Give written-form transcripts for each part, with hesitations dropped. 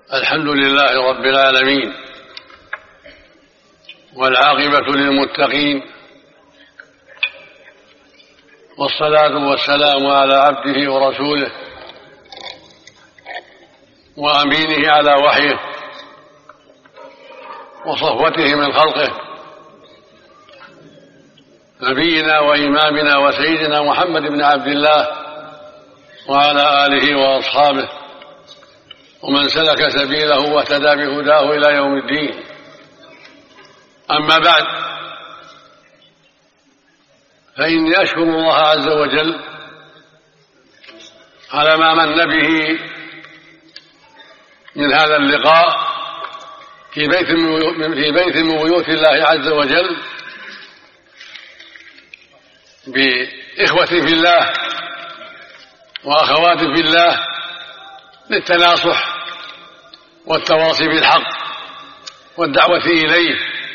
الحمد لله رب العالمين، والعاقبة للمتقين، والصلاة والسلام على عبده ورسوله وأمينه على وحيه وصفوته من خلقه، نبينا وإمامنا وسيدنا محمد بن عبد الله وعلى آله وأصحابه ومن سلك سبيله واهتدى بهداه إلى يوم الدين. أما بعد، فإني أشكر الله عز وجل على ما من به من هذا اللقاء في بيت من بيوت الله عز وجل بإخوة في الله وأخوات في الله للتناصح والتواصي بالحق والدعوة إليه.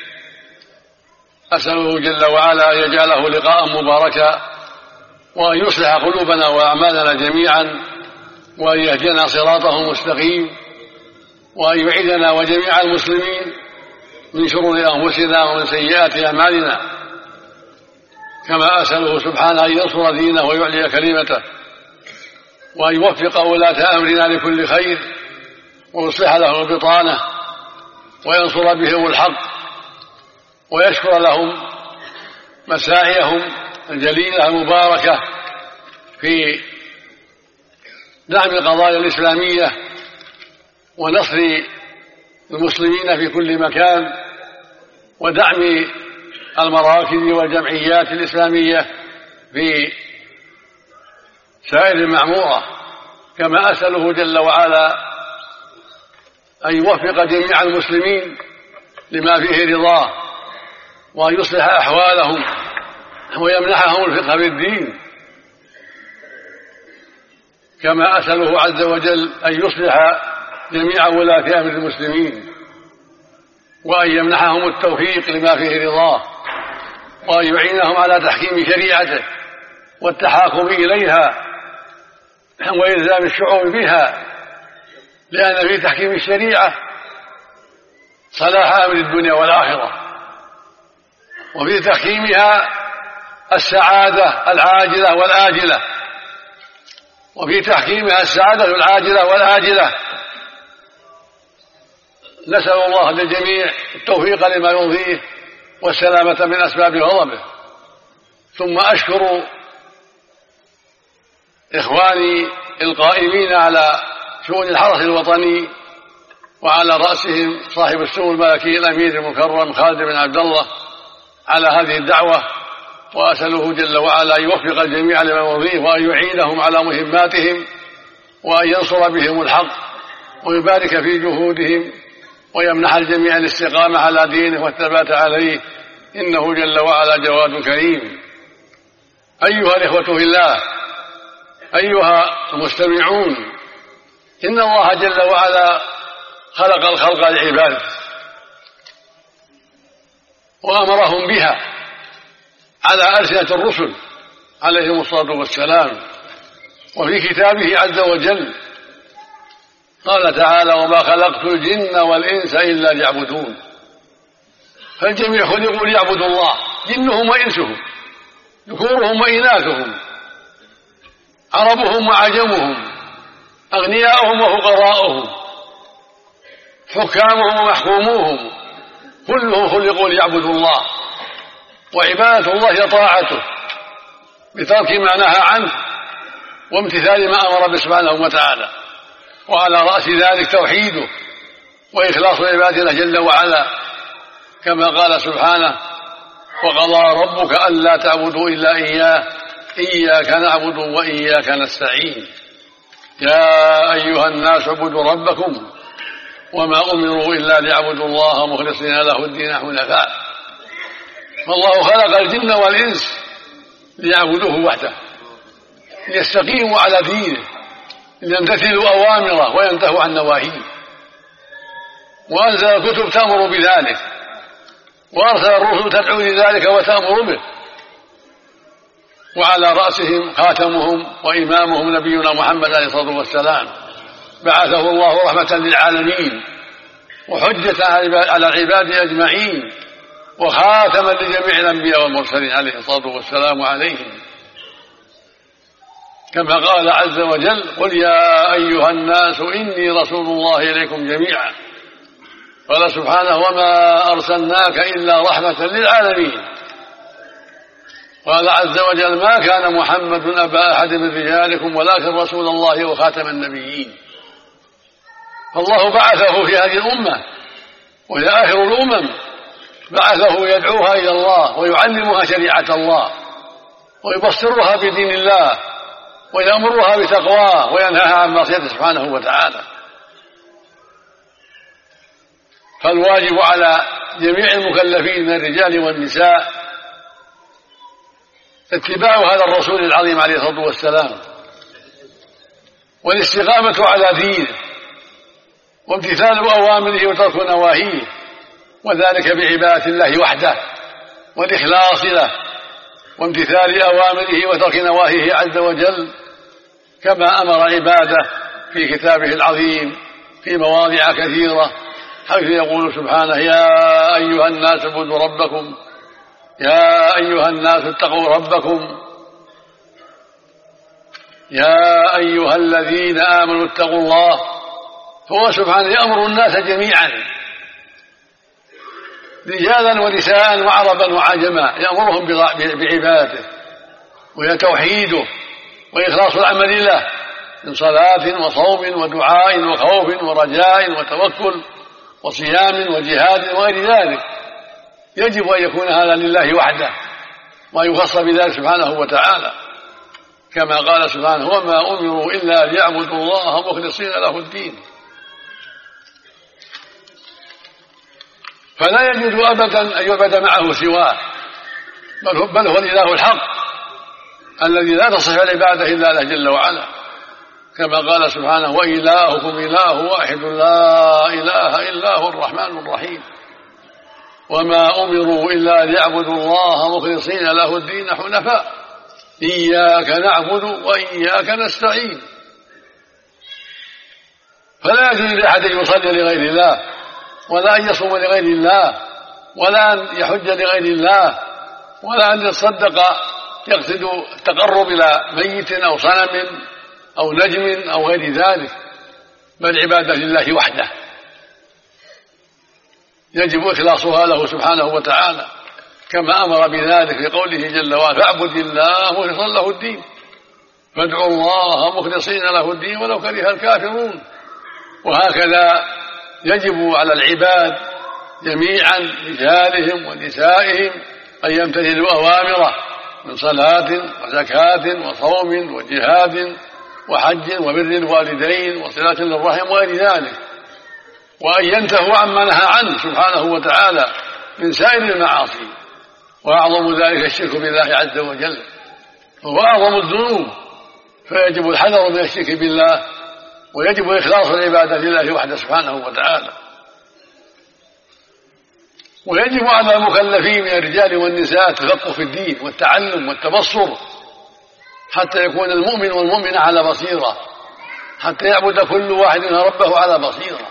أسأله جل وعلا أن يجعله لقاء مباركا، وأن يصلح قلوبنا وأعمالنا جميعا، وأن يهدينا صراطه المستقيم، وأن يعيذنا وجميع المسلمين من شرور أنفسنا ومن سيئات أعمالنا، كما أسأله سبحانه أن ينصر دينه ويعلي كلمته، وأن يوفق ولاة أمرنا لكل خير، ويصلح لهم البطانة، وينصر بهم الحق، ويشكر لهم مساعيهم الجليلة المباركة في دعم القضايا الإسلامية ونصر المسلمين في كل مكان، ودعم المراكز والجمعيات الإسلامية في سائر المعمورة. كما أسأله جل وعلا أن يوفق جميع المسلمين لما فيه رضاه، وأن يصلح أحوالهم ويمنحهم الفقه في الدين. كما أسأله عز وجل أن يصلح جميع ولاة أمر المسلمين، وأن يمنحهم التوفيق لما فيه رضاه، وأن يعينهم على تحكيم شريعته والتحاكم إليها وإلزام الشعوب بها، لأن في تحكيم الشريعة صلاح أمر الدنيا والآخرة، وفي تحكيمها السعادة العاجلة والآجلة، وفي تحكيمها السعادة العاجلة والآجلة. نسأل الله للجميع التوفيق لما يرضيه والسلامة من أسباب غضبه. ثم أشكر إخواني القائمين على شؤون الحرس الوطني، وعلى رأسهم صاحب السمو الملكي الأمير المكرم خالد بن عبد الله، على هذه الدعوة، وأسأله جل وعلا أن يوفق الجميع لما يرضيه، وأن يعينهم على مهماتهم، وأن ينصر بهم الحق، ويبارك في جهودهم، ويمنح الجميع الاستقامة على دينه والثبات عليه، إنه جل وعلا جواد كريم. أيها الإخوة في الله، أيها المستمعون، إن الله جل وعلا خلق الخلق لعباده وأمرهم بها على ألسنة الرسل عليهم الصلاة والسلام. وفي كتابه عز وجل قال تعالى: وما خلقت الجن والإنس إلا ليعبدون. فالجميع خلقوا ليعبدوا الله، جنهم وإنسهم، ذكورهم وإناثهم، عربهم وعجمهم، أغنياؤهم وفقراؤهم، حكامهم ومحكوموهم، كلهم خلقوا ليعبدوا الله. وعبادة الله طاعته بترك ما نهى عنه وامتثال ما أمر سبحانه وتعالى، وعلى رأس ذلك توحيده وإخلاص عبادة الله جل وعلا، كما قال سبحانه: وقضى ربك ألا تعبدوا إلا إياه إياك نعبد وإياك نستعين. يا أيها الناس اعبدوا ربكم وما أمروا إلا ليعبدوا الله مخلصين له الدين حنفاء. فالله خلق الجن والإنس ليعبدوه وحده، ليستقيموا على دينه، ليمتثلوا أوامره وينتهوا عن نواهيه، وأنزل الكتب تأمر بذلك، وأرسل الرسل تدعو لذلك وتأمر به، وعلى رأسهم خاتمهم وإمامهم نبينا محمد عليه الصلاة والسلام، بعثه الله رحمة للعالمين وحجة على العباد أجمعين وخاتما لجميع الأنبياء والمرسلين عليه الصلاة والسلام عليهم، كما قال عز وجل: قل يا أيها الناس إني رسول الله إليكم جميعا. قال سبحانه: وما أرسلناك إلا رحمة للعالمين. قال عز وجل: ما كان محمد أبا أحد من رجالكم ولكن رسول الله وخاتم النبيين. فالله بعثه في هذه الأمة وهي آخر الأمم، بعثه يدعوها إلى الله ويعلمها شريعة الله ويبصرها بدين الله ويأمرها بتقواه وينهاها عن معصيته سبحانه وتعالى. فالواجب على جميع المكلفين من الرجال والنساء اتباع هذا الرسول العظيم عليه الصلاة والسلام والاستقامة على دينه وامتثال أوامره وترك نواهيه، وذلك بعبادة الله وحده والإخلاص له وامتثال أوامره وترك نواهيه عز وجل، كما أمر عباده في كتابه العظيم في مواضع كثيرة، حيث يقول سبحانه: يا أيها الناس اعبدوا ربكم، يا أيها الناس اتقوا ربكم، يا أيها الذين آمنوا اتقوا الله. فهو سبحانه يأمر الناس جميعا رجالا ونساء وعربا وعجما، يأمرهم بعبادته وهي توحيده وإخلاص العمل له من صلاة وصوم ودعاء وخوف ورجاء وتوكل وصيام وجهاد وغير ذلك. يجب أن يكون هذا لله وحده وأن يخص بذلك سبحانه وتعالى، كما قال سبحانه: وما أمروا إلا ليعبدوا الله مخلصين له الدين. فلا يجوز أبدا أن يعبد معه سواه، بل هو الإله الحق الذي لا تصح العبادة إلا له جل وعلا، كما قال سبحانه: وإلهكم إله واحد لا إله إلا هو الرحمن الرحيم. وما أمروا إلا ليعبدوا الله مخلصين له الدين حنفاء إياك نعبد وإياك نستعين. فلا يجوز لأحد أن يصلي لغير الله ولا أن يصوم لغير الله ولا أن يحج لغير الله ولا أن يتصدق يقصد التقرب إلى ميت أو صنم أو نجم أو غير ذلك، بل عبادة لله وحده يجب إخلاصها له سبحانه وتعالى، كما أمر بذلك في قوله جل وعلا: فاعبد الله مخلصا له الدين، فادعوا الله مخلصين له الدين ولو كره الكافرون. وهكذا يجب على العباد جميعا رجالهم ونسائهم أن يمتثلوا أوامره من صلاة وزكاة وصوم وجهاد وحج وبر الوالدين وصلة للرحم وغير ذلك، وأن ينتهوا عما نهى عنه سبحانه وتعالى من سائر المعاصي، وأعظم ذلك الشرك بالله عز وجل، وهو أعظم الذنوب، فيجب الحذر من الشرك بالله ويجب إخلاص العبادة لله وحده سبحانه وتعالى. ويجب على المكلفين من الرجال والنساء التفقه في الدين والتعلم والتبصر حتى يكون المؤمن والمؤمنة على بصيرة، حتى يعبد كل واحد ربه على بصيرة،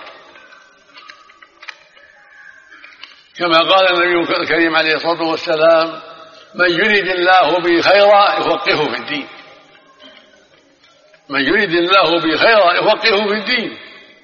كما قال النبي الكريم عليه الصلاة والسلام: من يريد الله به خيرا يفقهه في الدين. من يريد الله به خيرا يفقهه في الدين.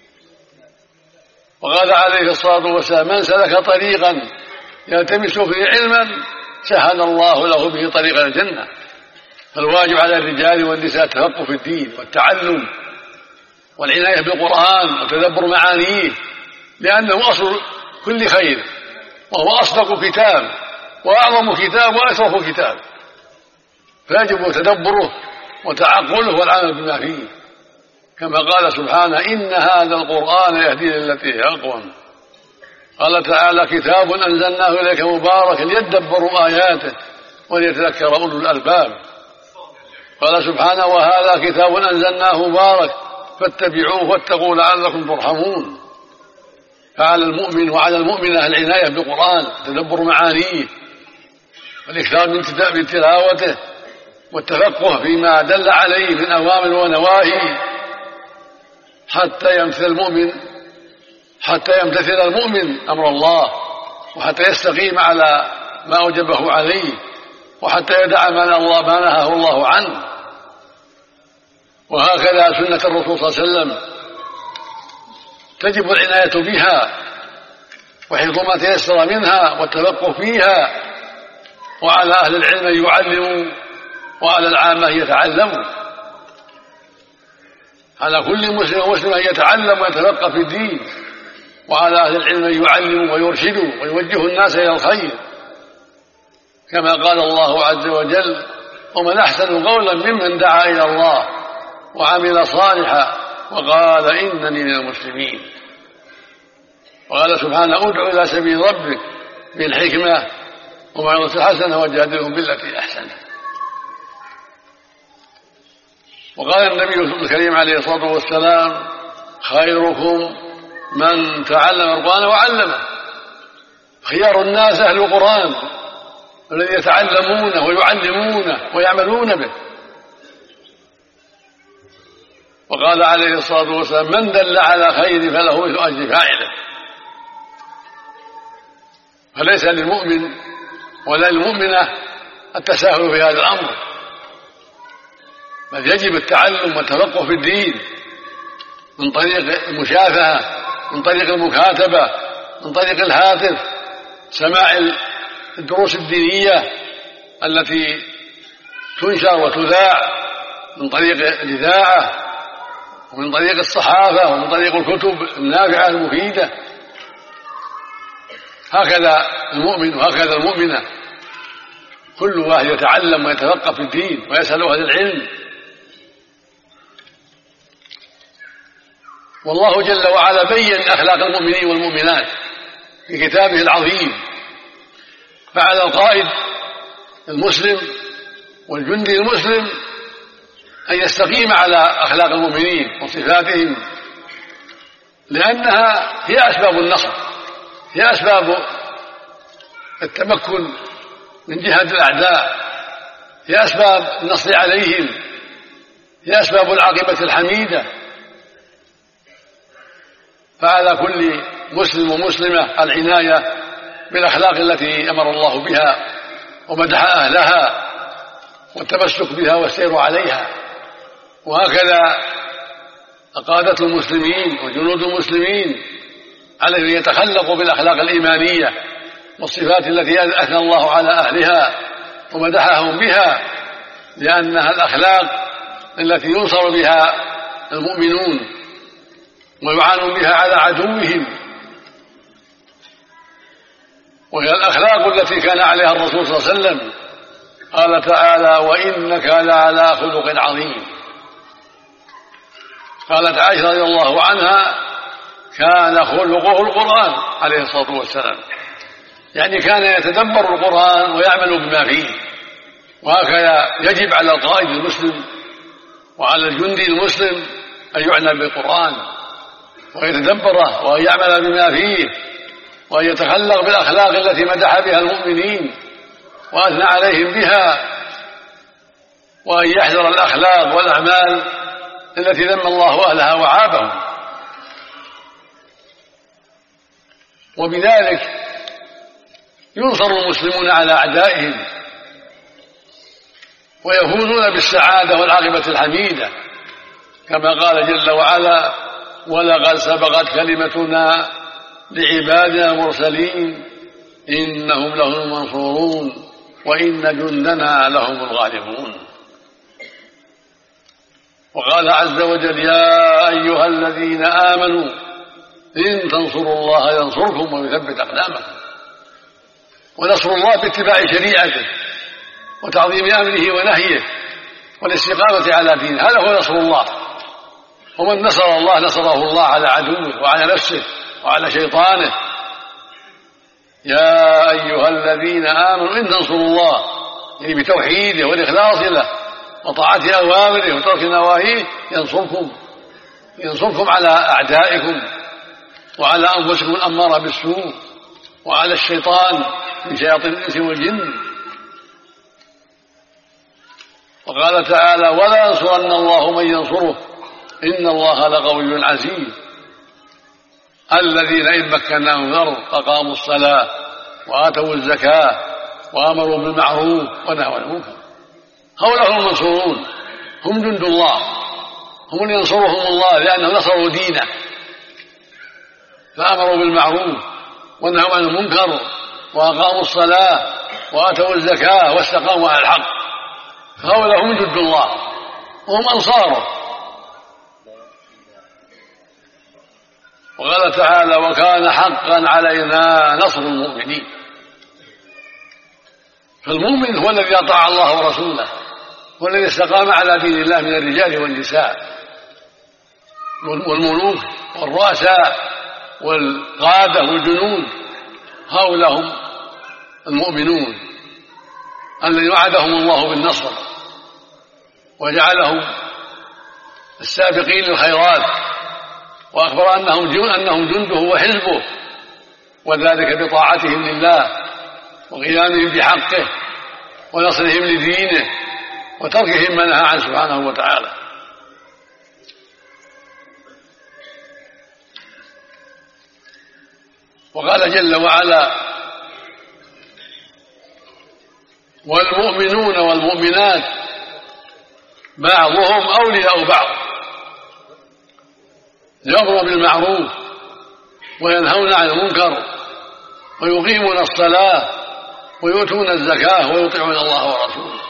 وقال عليه الصلاة والسلام: من سلك طريقا يلتمس فيه علما سهل الله له به طريق الجنة. فالواجب على الرجال والنساء التفقه في الدين والتعلم والعناية بالقرآن وتدبر معانيه، لأنه أصل كل خير، وهو أصدق كتاب وأعظم كتاب وأشرف كتاب، فيجب تدبره وتعقله والعمل بما فيه، كما قال سبحانه: إن هذا القرآن يهدي للتي هي أقوم. قال تعالى: كتاب أنزلناه إليك مبارك ليدبروا آياته وليتذكر أولو الألباب. قال سبحانه: وهذا كتاب أنزلناه مبارك فاتبعوه واتقوا لعلكم ترحمون. فعلى المؤمن وعلى المؤمنة العناية بالقرآن تدبر معانيه والإكثار من تلاوته والتفقه فيما دل عليه من أوامر ونواهي، حتى يمتثل المؤمن أمر الله، وحتى يستقيم على ما أوجبه عليه، وحتى يدع ما نهاه الله عنه. وهكذا سنة الرسول صلى الله عليه وسلم تجب العناية بها وحفظ ما تيسر منها والتفقه فيها، وعلى أهل العلم أن يعلموا وعلى العامة يتعلموا. على كل مسلم ومسلم أن يتعلم ويتفقه في الدين، وعلى أهل العلم أن يعلموا ويرشدوا ويوجهوا الناس إلى الخير، كما قال الله عز وجل: ومن أحسن قولا ممن دعا إلى الله وعمل صالحا وقال إنني من المسلمين. وقال سبحانه: ادع إلى سبيل ربك بالحكمة وموعظة الحسنة وجادلهم بالتي أحسن. وقال النبي الكريم عليه الصلاة والسلام: خيركم من تعلم القرآن وعلمه. خيار الناس أهل القرآن الذين يتعلمونه ويعلمونه ويعملون به. وقال عليه الصلاة والسلام: من دل على خير فله مثل أجر فاعله. فليس للمؤمن ولا للمؤمنة التساهل في هذا الأمر، بل يجب التعلم والتفقه في الدين من طريق المشافهة، من طريق المكاتبة، من طريق الهاتف، سماع الدروس الدينية التي تنشر وتذاع من طريق الإذاعة ومن طريق الصحافة ومن طريق الكتب النافعة المفيدة. هكذا المؤمن وهكذا المؤمنة، كل واحد يتعلم ويتفقه في الدين ويسأل أهل العلم. والله جل وعلا بين أخلاق المؤمنين والمؤمنات في كتابه العظيم، فعلى القائد المسلم والجندي المسلم أن يستقيم على أخلاق المؤمنين وصفاتهم، لأنها هي أسباب النصر، هي أسباب التمكن من جهاد الأعداء، هي أسباب النصر عليهم، هي أسباب العاقبة الحميدة. فعلى كل مسلم ومسلمة العناية بالأخلاق التي أمر الله بها ومدح أهلها والتمسك بها والسير عليها. وهكذا قادة المسلمين وجنود المسلمين عليهم أن يتخلقوا بالأخلاق الإيمانية والصفات التي أثنى الله على أهلها ومدحهم بها، لأنها الأخلاق التي ينصر بها المؤمنون ويعانون بها على عدوهم، وهي الأخلاق التي كان عليها الرسول صلى الله عليه وسلم. قال تعالى: وإنك لعلى خلق عظيم. قالت عائشة رضي الله عنها: كان خلقه القرآن عليه الصلاة والسلام، يعني كان يتدبر القرآن ويعمل بما فيه. وهكذا يجب على القائد المسلم وعلى الجندي المسلم أن يعنى بالقرآن ويتدبره وأن يعمل بما فيه وأن يتخلق بالأخلاق التي مدح بها المؤمنين وأثنى عليهم بها، وأن يحذر الأخلاق والأعمال التي ذم الله أهلها وعابهم. وبذلك ينصر المسلمون على أعدائهم ويفوزون بالسعادة والعاقبة الحميدة، كما قال جل وعلا: ولقد سبقت كلمتنا لعبادنا المرسلين إنهم لهم المنصورون وإن جندنا لهم الغالبون. وقال عز وجل: يا أيها الذين آمنوا إن تنصروا الله ينصركم ويثبت أقدامكم. ونصر الله باتباع شريعته وتعظيم أمره ونهيه والاستقامة على دينه، هذا هو نصر الله. ومن نصر الله نصره الله على عدوه وعلى نفسه وعلى شيطانه. يا أيها الذين آمنوا إن تنصروا الله، يعني بتوحيده والإخلاص له وطاعة أوامره وترك نواهيه ينصركم على أعدائكم وعلى أنفسكم الأمارة بالسوء وعلى الشيطان من شياطين الإنس والجن. وقال تعالى: ولا ينصرن الله من ينصره إن الله لقوي عزيز الذين إن مكناهم في الأرض أقاموا الصلاة وآتوا الزكاة وأمروا بالمعروف ونهوا عن المنكر هؤلاء هم المنصورون هم جند الله هم من ينصرهم الله لأنهم نصروا دينه فأمروا بالمعروف ونهوا عن المنكر وأقاموا الصلاة وآتوا الزكاة واستقاموا على الحق هؤلاء هم جند الله وهم أنصاره. وقال تعالى وكان حقا علينا نصر المؤمنين. فالمؤمن هو الذي أطاع الله ورسوله والذي استقام على دين الله من الرجال والنساء والملوك والرؤساء والقادة والجنود هؤلاء هم المؤمنون الذي وعدهم الله بالنصر وجعلهم السابقين للخيرات وأخبر أنهم جنده وحزبه وذلك بطاعتهم لله وقيامهم بحقه ونصرهم لدينه وتركهم ما نهى عنه سبحانه وتعالى. وقال جل وعلا والمؤمنون والمؤمنات بعضهم أولياء بعض يأمرون بالمعروف وينهون عن المنكر ويقيمون الصلاة ويؤتون الزكاة ويطيعون الله ورسوله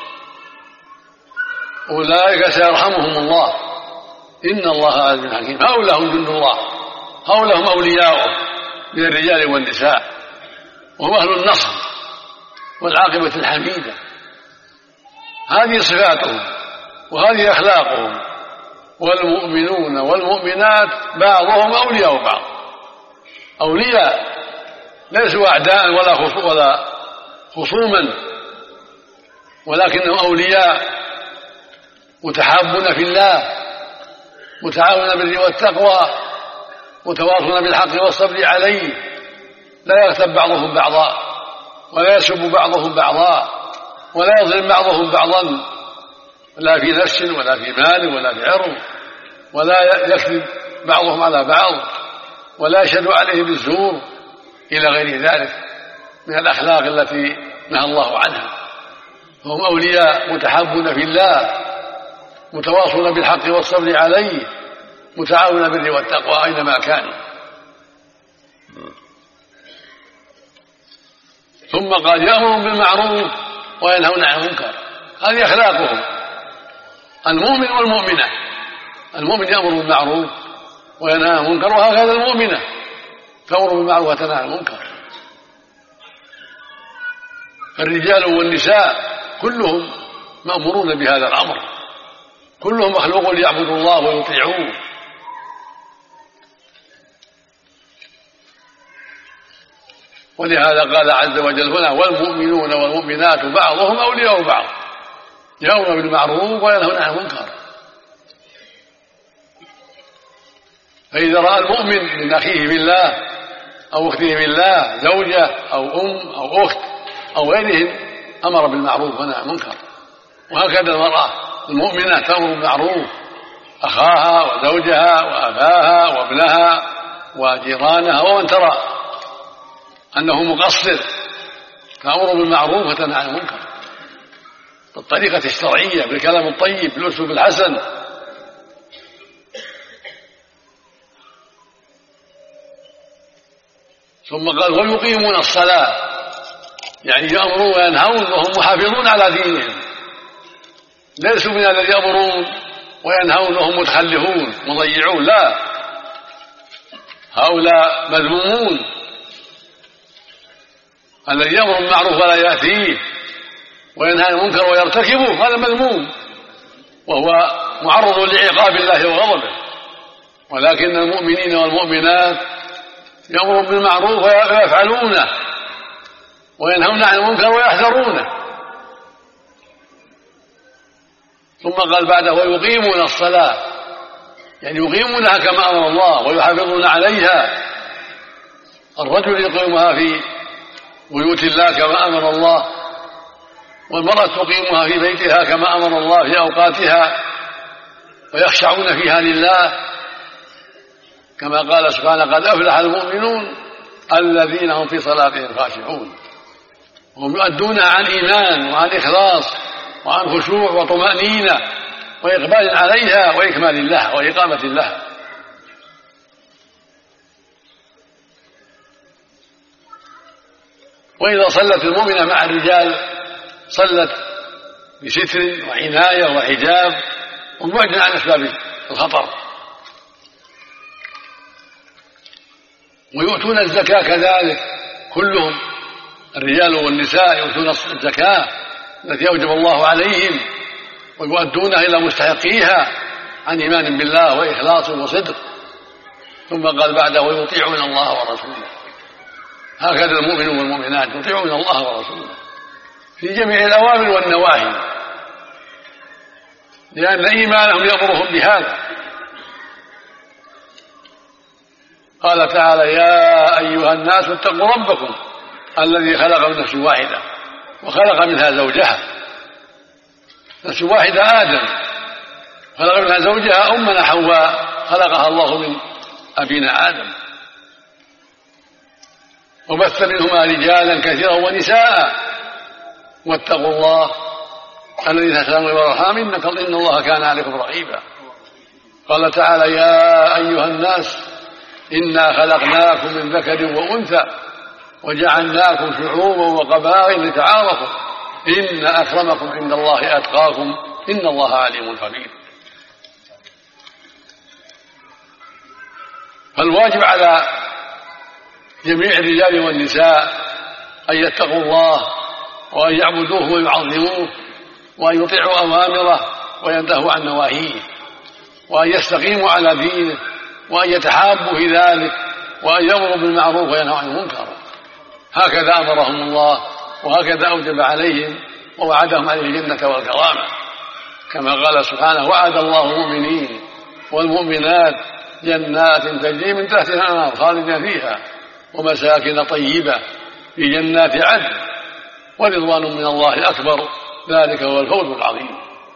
أولئك سيرحمهم الله إن الله عزيز حكيم. هؤلاء هم جند الله هؤلاء هم أولياؤه من الرجال والنساء وهم أهل النصر والعاقبة الحميدة. هذه صفاتهم وهذه أخلاقهم. والمؤمنون والمؤمنات بعضهم أولياء بعض أولياء ليسوا أعداء ولا خصوما ولكنهم أولياء متحابون في الله متعاونون بالبر والتقوى متواصون بالحق والصبر عليه لا يغتب بعضهم بعضا ولا يسب بعضهم بعضا ولا يظلم بعضهم بعضا لا في نفس ولا في مال ولا في عرض ولا يكذب بعضهم على بعض ولا يشهد عليه بالزور إلى غير ذلك من الأخلاق التي نهى الله عنها. هم أولياء متحابون في الله متواصون بالحق والصبر عليه متعاونون بالبر والتقوى أينما كانوا. ثم قال يأمرون بالمعروف وينهون عن المنكر. هذه أخلاقهم المؤمن والمؤمنة. المؤمن يأمر بالمعروف وينهى عن المنكر وهكذا المؤمنة تأمر بالمعروف وتنهى عن المنكر. الرجال والنساء كلهم مأمورون بهذا الأمر كلهم مخلوق ليعبدوا الله ويطيعوه. ولهذا قال عز وجل هنا والمؤمنون والمؤمنات بعضهم أولياء بعض يأمرون بالمعروف وينهون عن المنكر. فإذا رأى المؤمن من أخيه بالله أو أخته بالله زوجة أو أو أخت أو غيرهم أمر بالمعروف ونهى عن المنكر. وهكذا المرأة المؤمنة تأمر بالمعروف أخاها وزوجها وأباها وابنها وجيرانها ومن ترى أنه مقصر تأمر بالمعروف وتنهى عن المنكر بالطريقة الشرعية بالكلام الطيب بالأسلوب الحسن. ثم قال ويقيمون الصلاة يعني يأمرون وينهون وهم محافظون على دينهم ليسوا من الذين يأمرون وينهون وهم متخلفون مضيعون لا هؤلاء مذمومون. الذي يأمر بالمعروف ولا يأتيه وينهى عن المنكر ويرتكبه هذا مذموم وهو معرض لعقاب الله وغضبه. ولكن المؤمنين والمؤمنات يأمرون بالمعروف ويفعلونه وينهون عن المنكر ويحذرونه. ثم قال بعده ويقيمون الصلاة يعني يقيمونها كما أمر الله ويحافظون عليها. الرجل يقيمها في بيوت الله كما أمر الله والمرأة تقيمها في بيتها كما أمر الله في أوقاتها ويخشعون فيها لله، كما قال سبحانه: قد أفلح المؤمنون الذين هم في صلاتهم خاشعون. هم يؤدونها عن إيمان وعن إخلاص وعن خشوع وطمأنينة وإقبال عليها وإكمال لها وإقامة لها. وإذا صلت المؤمنة مع الرجال صلت بستر وعناية وحجاب وبعد عن أسباب الخطر. ويؤتون الزكاة كذلك كلهم، الرجال والنساء يؤتون الزكاة التي أوجب الله عليهم ويؤدونها إلى مستحقيها عن إيمان بالله وإخلاص وصدق. ثم قال بعده: ويطيعون الله ورسوله. هكذا المؤمنون والمؤمنات يطيعون الله ورسوله في جميع الأوامر والنواهي، لأن إيمانهم يأمرهم بهذا. قال تعالى: يا أيها الناس اتقوا ربكم الذي خلق من نفس واحدة وخلق منها زوجها. نفس واحدة آدم، خلق منها زوجها أمنا حواء، خلقها الله من أبينا آدم، وبث منهما رجالا كثيرا ونساء، واتقوا الله الذي تساءلون به والأرحام إن الله كان عليكم رقيبا. قال تعالى: يا أيها الناس إنا خلقناكم من ذكر وأنثى وجعلناكم شعوبا وقبائل لتعارفوا إن أكرمكم عند الله أتقاكم إن الله عليم خبير. فالواجب على جميع الرجال والنساء أن يتقوا الله وأن يعبدوه ويعظموه وأن يطيعوا أوامره وينتهوا عن نواهيه، وأن يستقيموا على دينه، وأن يتحابوا في ذلك، وأن يأمروا بالمعروف وينهوا عن المنكر. هكذا أمرهم الله وهكذا أوجب عليهم ووعدهم عليه الجنة والكرامة، كما قال سبحانه: وعد الله المؤمنين والمؤمنات جنات تجري من تحتها الأنهار خالدين فيها ومساكن طيبة في جنات عدن ورضوان من الله أكبر ذلك هو الفوز العظيم.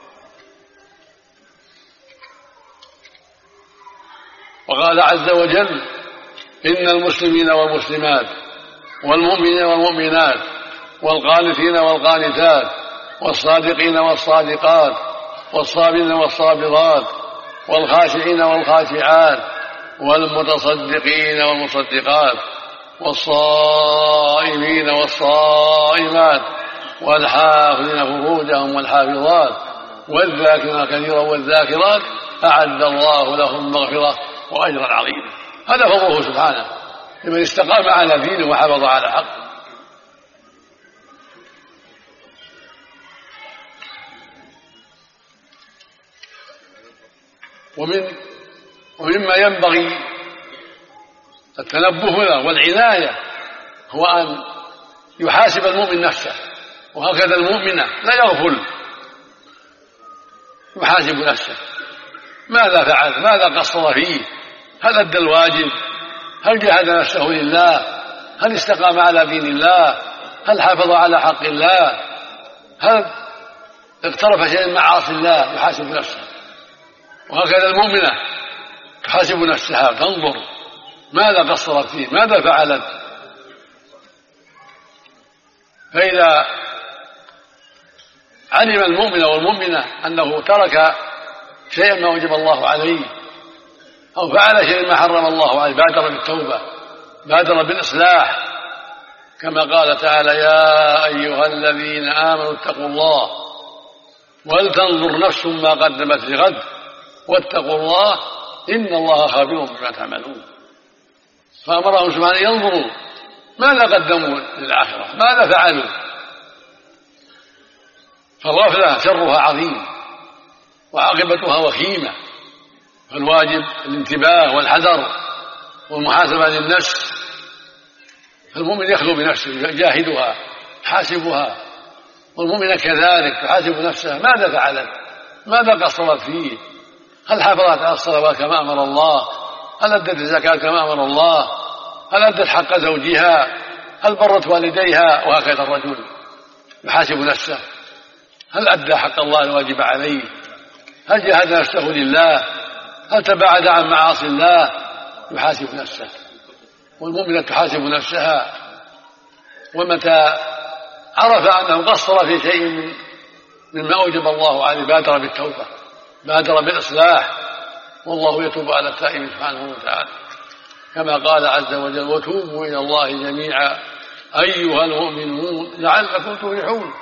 وقال عز وجل: إن المسلمين والمسلمات والمؤمنين والمؤمنات والقانتين والقانتات والصادقين والصادقات والصابرين والصابرات والخاشعين والخاشعات والمتصدقين والمصدقات والصائمين والصائمات والحافظين فروجهم والحافظات والذاكرين كثيرا والذاكرات أعد الله لهم مغفرة وأجرا عظيما. هذا فضله سبحانه لمن استقام على دينه وحافظ على حقه. ومما ينبغي التنبه له والعناية هو أن يحاسب المؤمن نفسه، وهكذا المؤمنة لا يغفل، يحاسب نفسه ماذا فعل، ماذا قصر فيه، هل أدى الواجب، هل جاهد نفسه لله، هل استقام على دين الله، هل حافظ على حق الله، هل اقترف شيئا من معاصي الله، يحاسب نفسه. وهكذا المؤمنة تحاسب نفسها، تنظر ماذا قصرت فيه، ماذا فعلت. فإذا علم المؤمن والمؤمنة أنه ترك شيئا ما وجب الله عليه أو فعل شيئا ما حرم الله عليه بادر بالتوبة، بادر بالإصلاح، كما قال تعالى: يا أيها الذين آمنوا اتقوا الله ولتنظر نفس ما قدمت لغد واتقوا الله إن الله خبير بما تعملون. فأمرهم سبحانه ينظروا ماذا قدموا للآخرة، ماذا فعلوا. فالغفلة شرها عظيم وعاقبتها وخيمة، فالواجب الانتباه والحذر والمحاسبة للنفس. فالمؤمن يخلو بنفسه يجاهدها يحاسبها، والمؤمنة كذلك تحاسب نفسها ماذا فعلت، ماذا قصرت فيه، هل حافظت على الصلوات كما أمر الله، هل أدت الزكاة كما أمر الله، هل أدت حق زوجها، هل برت والديها. وهكذا الرجل يحاسب نفسه هل أدى حق الله الواجب عليه، هل جاهد نفسه لله؟ هل تباعد عن معاصي الله؟ يحاسب نفسه، والمؤمنة تحاسب نفسها. ومتى عرف أنه قصر في شيء مما أوجب الله عليه بادر بالتوبة، بادر بالإصلاح، والله يتوب على التائب سبحانه وتعالى، كما قال عز وجل: وتوبوا إلى الله جميعا أيها المؤمنون لعلكم تفلحون.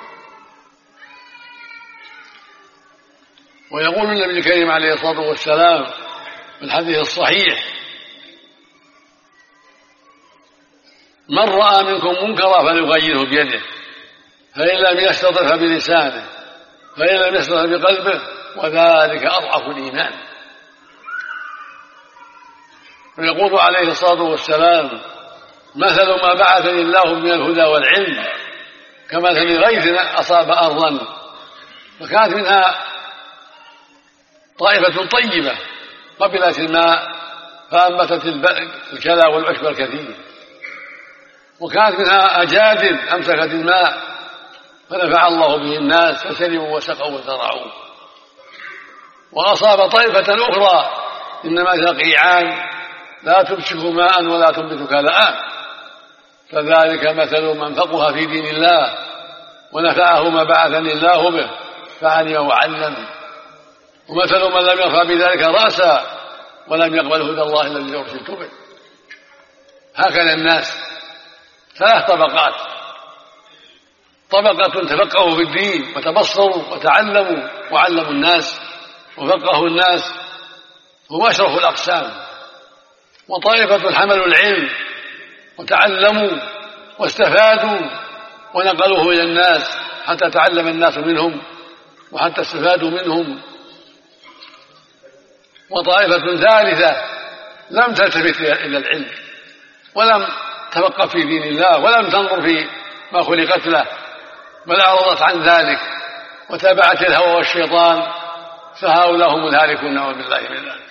ويقول النبي الكريم عليه الصلاة والسلام في الحديث الصحيح: من رأى منكم منكرا فليغيره بيده، فإن لم يستطع فبلسانه، فإن لم يستطع بقلبه، وذلك أضعف الإيمان. ويقول عليه الصلاة والسلام: مثل ما بعثني الله من الهدى والعلم كمثل غيث أصاب أرضا فكانت منها طائفة طيبة قبلت الماء فأنبتت الكلى والعشب الكثير، وكانت منها أجادب أمسكت الماء فنفع الله به الناس فشربوا وسقوا وزرعوا. وأصاب طائفة أخرى إنما هي قيعان لا تمسك ماء ولا تنبت كلاء، فذلك مثل من فقه في دين الله ونفعه ما بعثني الله به فعلم وعلم، ومثل من لم يرفع بذلك رأسا ولم يقبل هدى الله الذي أرسلت به. هكذا الناس ثلاث طبقات: طبقة تفقهوا في الدين وتبصروا وتعلموا وعلموا الناس وفقهوا الناس، هم أشرف الأقسام. وطائفة حملوا العلم وتعلموا واستفادوا ونقلوه إلى الناس حتى تعلم الناس منهم وحتى استفادوا منهم. وطائفة ثالثة لم تلتفت إلى العلم ولم تفقه في دين الله ولم تنظر في ما خلقت له، بل أعرضت عن ذلك وتابعت الهوى والشيطان، فهؤلاء هم الهالكون نعوذ بالله من ذلك.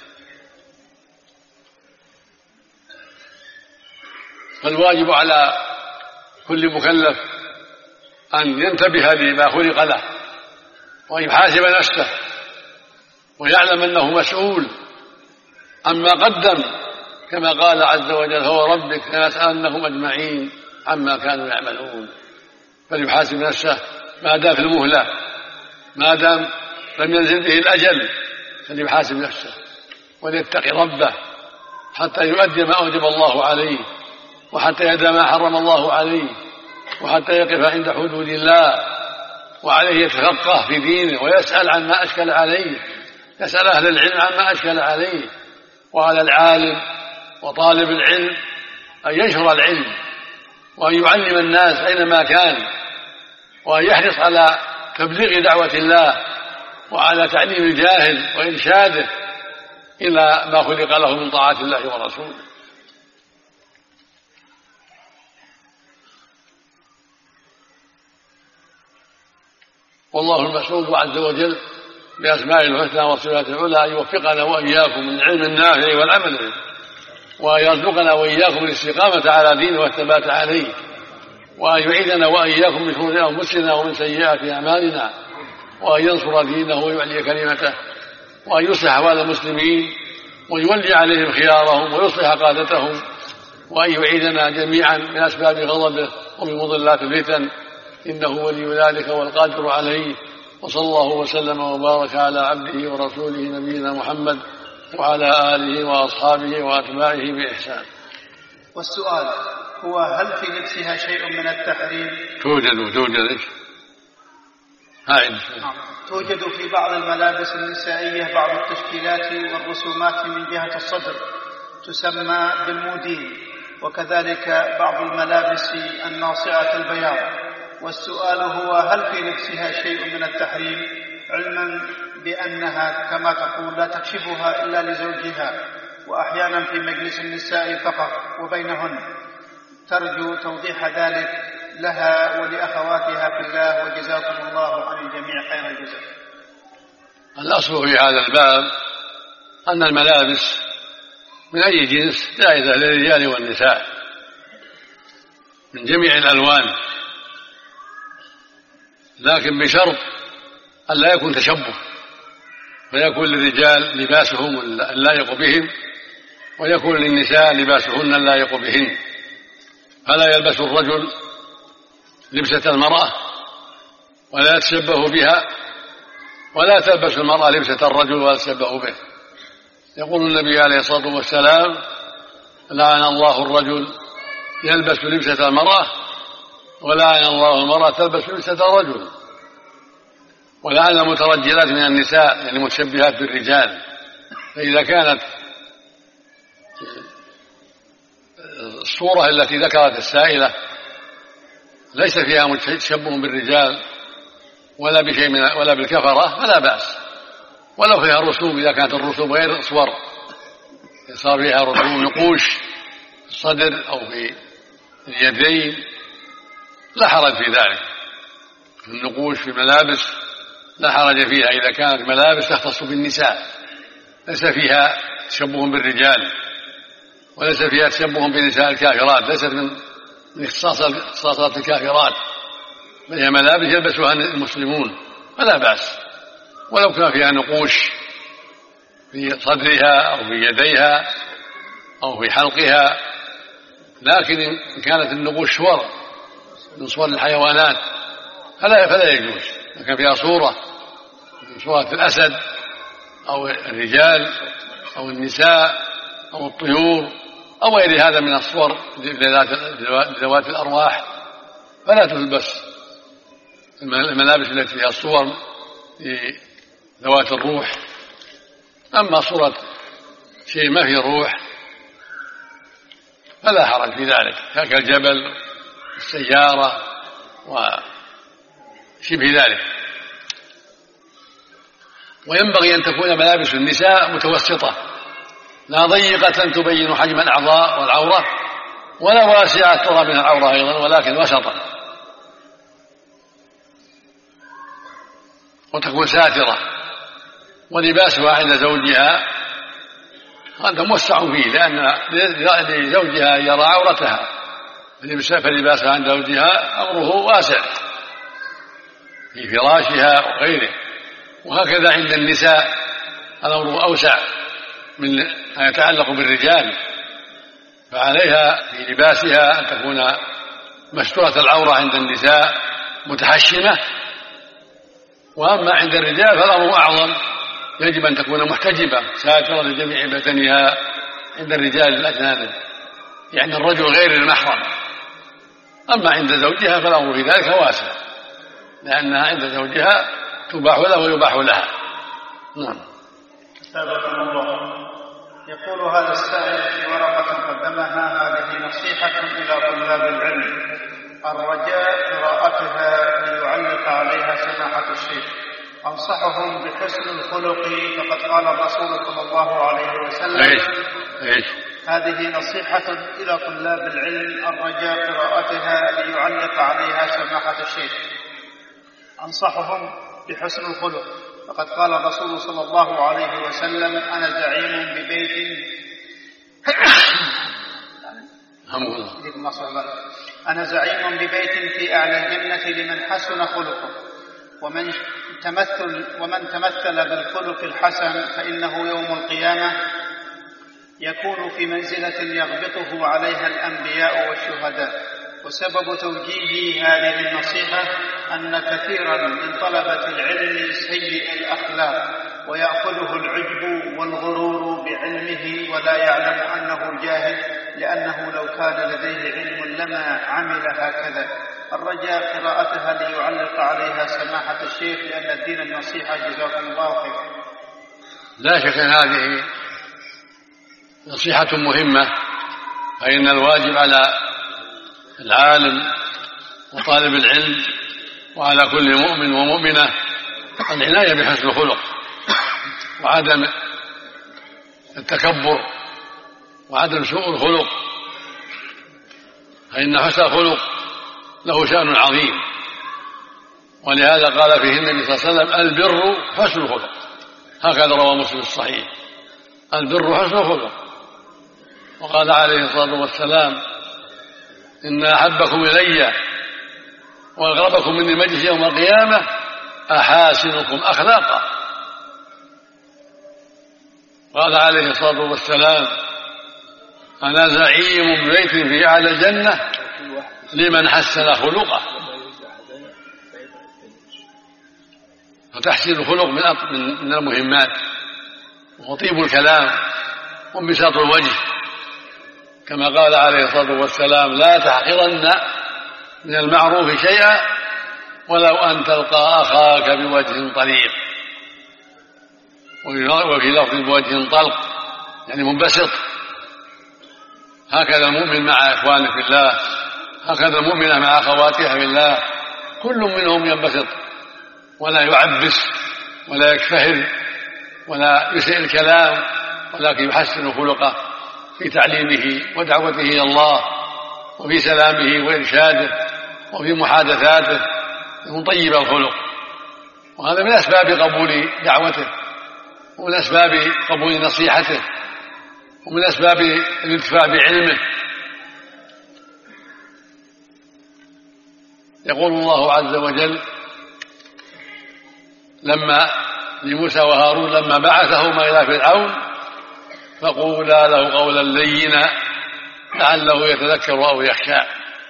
فالواجب على كل مكلف أن ينتبه لما خلق له وأن يحاسب نفسه ويعلم أنه مسؤول عما قدم، كما قال عز وجل: هو ربك لنسألنهم أجمعين عما كانوا يعملون. فليحاسب نفسه ما دام في المهلة، ما دام لم ينزل به الأجل، فليحاسب نفسه وليتقي ربه حتى يؤدي ما أوجب الله عليه، وحتى يدع ما حرم الله عليه، وحتى يقف عند حدود الله. وعليه يتفقه في دينه ويسأل عما أشكل عليه، يسأل أهل العلم عما أشكل عليه. وعلى العالم وطالب العلم أن ينشر العلم وأن يعلم الناس أينما كان، وأن يحرص على تبليغ دعوة الله وعلى تعليم الجاهل وإرشاده إلى ما خلق له من طاعة الله ورسوله. والله المسؤول عز وجل بأسماء الحسنى وصفات العلى أن يوفقنا وإياكم من العلم النافع والعمل به، وأن يرزقنا وإياكم الاستقامة على دينه والثبات عليه، وأن يعيذنا وإياكم من شرور أنفسنا ومن سيئات أعمالنا، وأن ينصر دينه ويعلي كلمته، وأن يصلح أحوال المسلمين ويولي عليهم خيارهم ويصلح قادتهم، وأن يعيذنا جميعا من أسباب غضبه ومن مضلات الفتن، إنه ولي ذلك والقادر عليه. وصلى الله وسلم وبارك على عبده ورسوله نبينا محمد وعلى آله وأصحابه وأتباعه بإحسان. والسؤال هو: هل في لبسها شيء من التحريم؟ توجد في بعض الملابس النسائية بعض التشكيلات والرسومات من جهة الصدر تسمى بالموديل، وكذلك بعض الملابس الناصعة البياض. والسؤال هو: هل في لبسها شيء من التحريم، علما بأنها كما تقول لا تكشفها إلا لزوجها، وأحيانا في مجلس النساء فقط وبينهن؟ ترجو توضيح ذلك لها ولأخواتها في الله، وجزاكم الله عن الجميع خير الجزاء. الأصل في هذا الباب أن الملابس من أي جنس جائزة للرجال والنساء من جميع الألوان، لكن بشرط أن لا يكون تشبه، فيكون للرجال لباسهم اللائق بهم، ويكون للنساء لباسهن اللائق بهن. فلا يلبس الرجل لبسة المرأة ولا يتشبه بها، ولا تلبس المرأة لبسة الرجل ولا تتشبه به. يقول النبي عليه الصلاة والسلام: لعن الله الرجل يلبس لبسة المرأة، ولعن الله المرأة تلبس لبسة الرجل. ولعن المترجلات من النساء، يعني متشبهات بالرجال. فإذا كانت الصورة التي ذكرت السائلة ليس فيها تشبه بالرجال ولا بشيء ولا بالكفرة فلا بأس، ولو فيها رسوم، إذا كانت الرسوم غير صور صار فيها رسوم نقوش في الصدر أو في اليدين لا حرج في ذلك. النقوش في الملابس لا حرج فيها إذا كانت ملابس تختص بالنساء، ليس فيها تشبه بالرجال وليس فيها تشبه بنساء الكافرات، ليست من اختصاصات الكافرات، بل هي ملابس يلبسها المسلمون فلا بأس، ولو كان فيها نقوش في صدرها أو في يديها أو في حلقها. لكن إن كانت النقوش صور من صور الحيوانات فلا يجوز. إذا كان فيها صورة من صورة الأسد أو الرجال أو النساء أو الطيور أو غير هذا من الصور ذوات الأرواح فلا تلبس الملابس التي فيها الصور ذوات الروح. أما صورة شيء ما فيه روح فلا حرج في ذلك، كالجبل السيارة وشبه ذلك. وينبغي أن تكون ملابس النساء متوسطة، لا ضيقة تبين حجم الأعضاء والعورة، ولا واسعة ترى منها العورة أيضا، ولكن وسطا، وتكون ساترة. ولباسها عند زوجها هذا موسع فيه، لأن لزوجها يرى عورتها، فلباسها عند زوجها أمره واسع في فراشها وغيره. وهكذا عند النساء الأمر أوسع من ما يتعلق بالرجال، فعليها في لباسها أن تكون مستورة العورة عند النساء متحشمة. وأما عند الرجال فالأمر أعظم، يجب أن تكون محتجبة ساترة لجميع بدنها عند الرجال الأجانب، يعني الرجل غير المحرم. أما عند زوجها فالأمر في ذلك واسع، لأنها عند زوجها تباح له ويباح لها. نعم. أثابكم الله. يقول هذا السائل في ورقة قدمها: هذه نصيحة إلى طلاب العلم، الرجاء قراءتها ليعلق عليها سماحة الشيخ. أنصحهم بحسن الخلق، فقد قال الرسول صلى الله عليه وسلم: هذه نصيحة إلى طلاب العلم، الرجاء قراءتها ليعلق عليها سماحة الشيخ. أنصحهم بحسن الخلق، فقد قال الرسول صلى الله عليه وسلم: أنا زعيم ببيت في أعلى الجنة لمن حسن خلقه، ومن تمثل بالخلق الحسن فإنه يوم القيامة يكون في منزلة يغبطه عليها الأنبياء والشهداء. وسبب توجيه هذه النصيحة أن كثيرا من طلبة العلم سيء الأخلاق، ويأخذه العجب والغرور بعلمه ولا يعلم أنه جاهل، لأنه لو كان لديه علم لما عمل هكذا. الرجاء قراءتها ليعلق عليها سماحة الشيخ، لأن الدين النصيحة. جزاكم الله خير. لا شك أن هذه نصيحة مهمة، فإن الواجب على العالم وطالب العلم وعلى كل مؤمن ومؤمنة العناية بحسن الخلق وعدم التكبر وعدم سوء الخلق، فإن حسن الخلق له شأن عظيم. ولهذا قال فيه النبي صلى الله عليه وسلم: البر حسن الخلق. هكذا روى مسلم الصحيح: البر حسن الخلق. وقال عليه الصلاة والسلام: إن أحبكم إلي وأقربكم مني مجلس يوم القيامة أحاسنكم أخلاقا. قال عليه الصلاة والسلام: أنا زعيم بيت في أعلى الجنة لمن حسن خلقه. فتحسين الخلق من المهمات، وطيب الكلام وانبساط الوجه، كما قال عليه الصلاة والسلام: لا تحقرن من المعروف شيئا ولو أن تلقى أخاك بوجه طليق، وفي لفظ بوجه طلق يعني منبسط. هكذا المؤمن مع إخوانه في الله، هكذا المؤمنة مع أخواتها في الله، كل منهم ينبسط ولا يعبس ولا يكفهر ولا يسيء الكلام، ولكن يحسن خلقه في تعليمه ودعوته إلى الله، وفي سلامه وإرشاده، وفي محادثاته، يكون طيب الخلق. وهذا من أسباب قبول دعوته، ومن أسباب قبول نصيحته، ومن أسباب الانتفاع بعلمه. يقول الله عز وجل لموسى وهارون لما بعثهما إلى فرعون: فقولا له قولا لينا لعله يتذكر أو يخشى.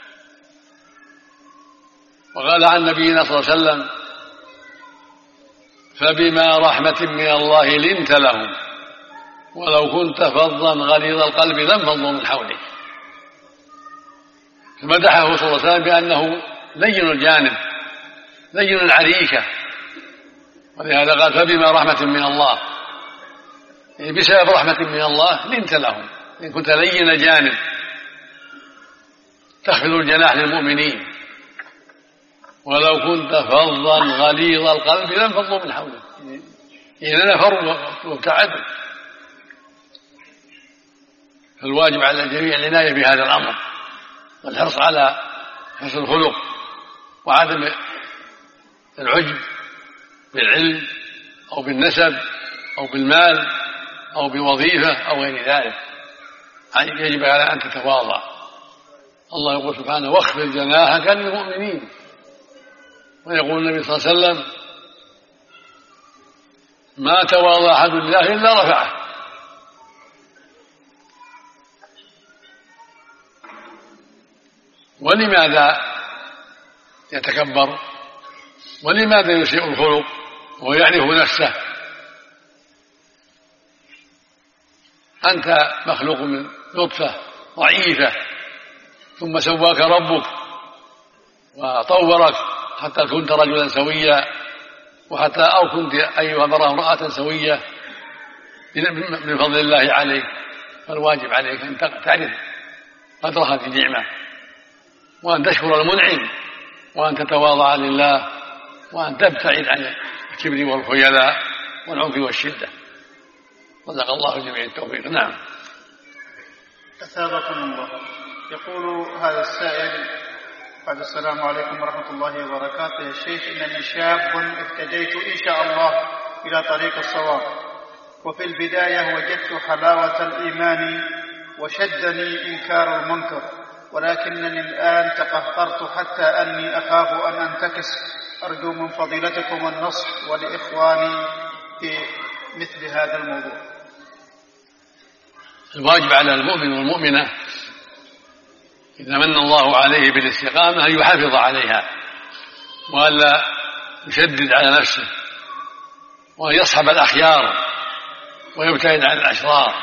وقال عن نبينا صلى الله عليه وسلم: فبما رحمة من الله لنت لهم ولو كنت فظا غليظ القلب لانفضوا من حولك. فمدحه صلى الله عليه وسلم بأنه لين الجانب لين العريكة، ولهذا قال: فبما رحمة من الله، يعني بسبب رحمة من الله لنت لهم، إن كنت لين الجانب تخفض الجناح للمؤمنين، ولو كنت فظا غليظ القلب لانفضوا من حولك، يعني نفروا وابتعدوا. فالواجب على الجميع العناية بهذا الأمر، والحرص على حسن الخلق، وعدم العجب بالعلم أو بالنسب أو بالمال أو بوظيفة أو غير ذلك. يجب على أن تتواضع. الله يقول سبحانه: واخفض جناحك للمؤمنين. ويقول النبي صلى الله عليه وسلم: ما تواضع أحد لله إلا رفعه. ولماذا يتكبر؟ ولماذا يسيء الخلق ويعرف نفسه؟ أنت مخلوق من نطفة ضعيفة، ثم سواك ربك وطورك حتى كنت رجلا سويا، أو كنت أيها المرأة امرأة سوية من فضل الله عليك. فالواجب عليك أن تعرف قدر هذه النعمة، وأن تشكر المنعم، وأن تتواضع لله، وأن تبتعد عن الكبر والخيلاء والعنف والشدة. رزق الله جميع التوفيق. نعم. أثابكم الله. يقول هذا السائل: بعد السلام عليكم ورحمة الله وبركاته. يا شيخ، إنني شاب اهتديت إن شاء الله إلى طريق الصواب، وفي البداية وجدت حلاوة الإيمان وشدني إنكار المنكر، ولكنني الآن تقهقرت حتى أني أخاف أن أنتكس. أرجو من فضيلتكم النصح ولإخواني في مثل هذا الموضوع. الواجب على المؤمن والمؤمنة إذا من الله عليه بالاستقامة أن يحافظ عليها، وألا يشدد على نفسه، وأن يصحب الأخيار ويبتعد عن الأشرار.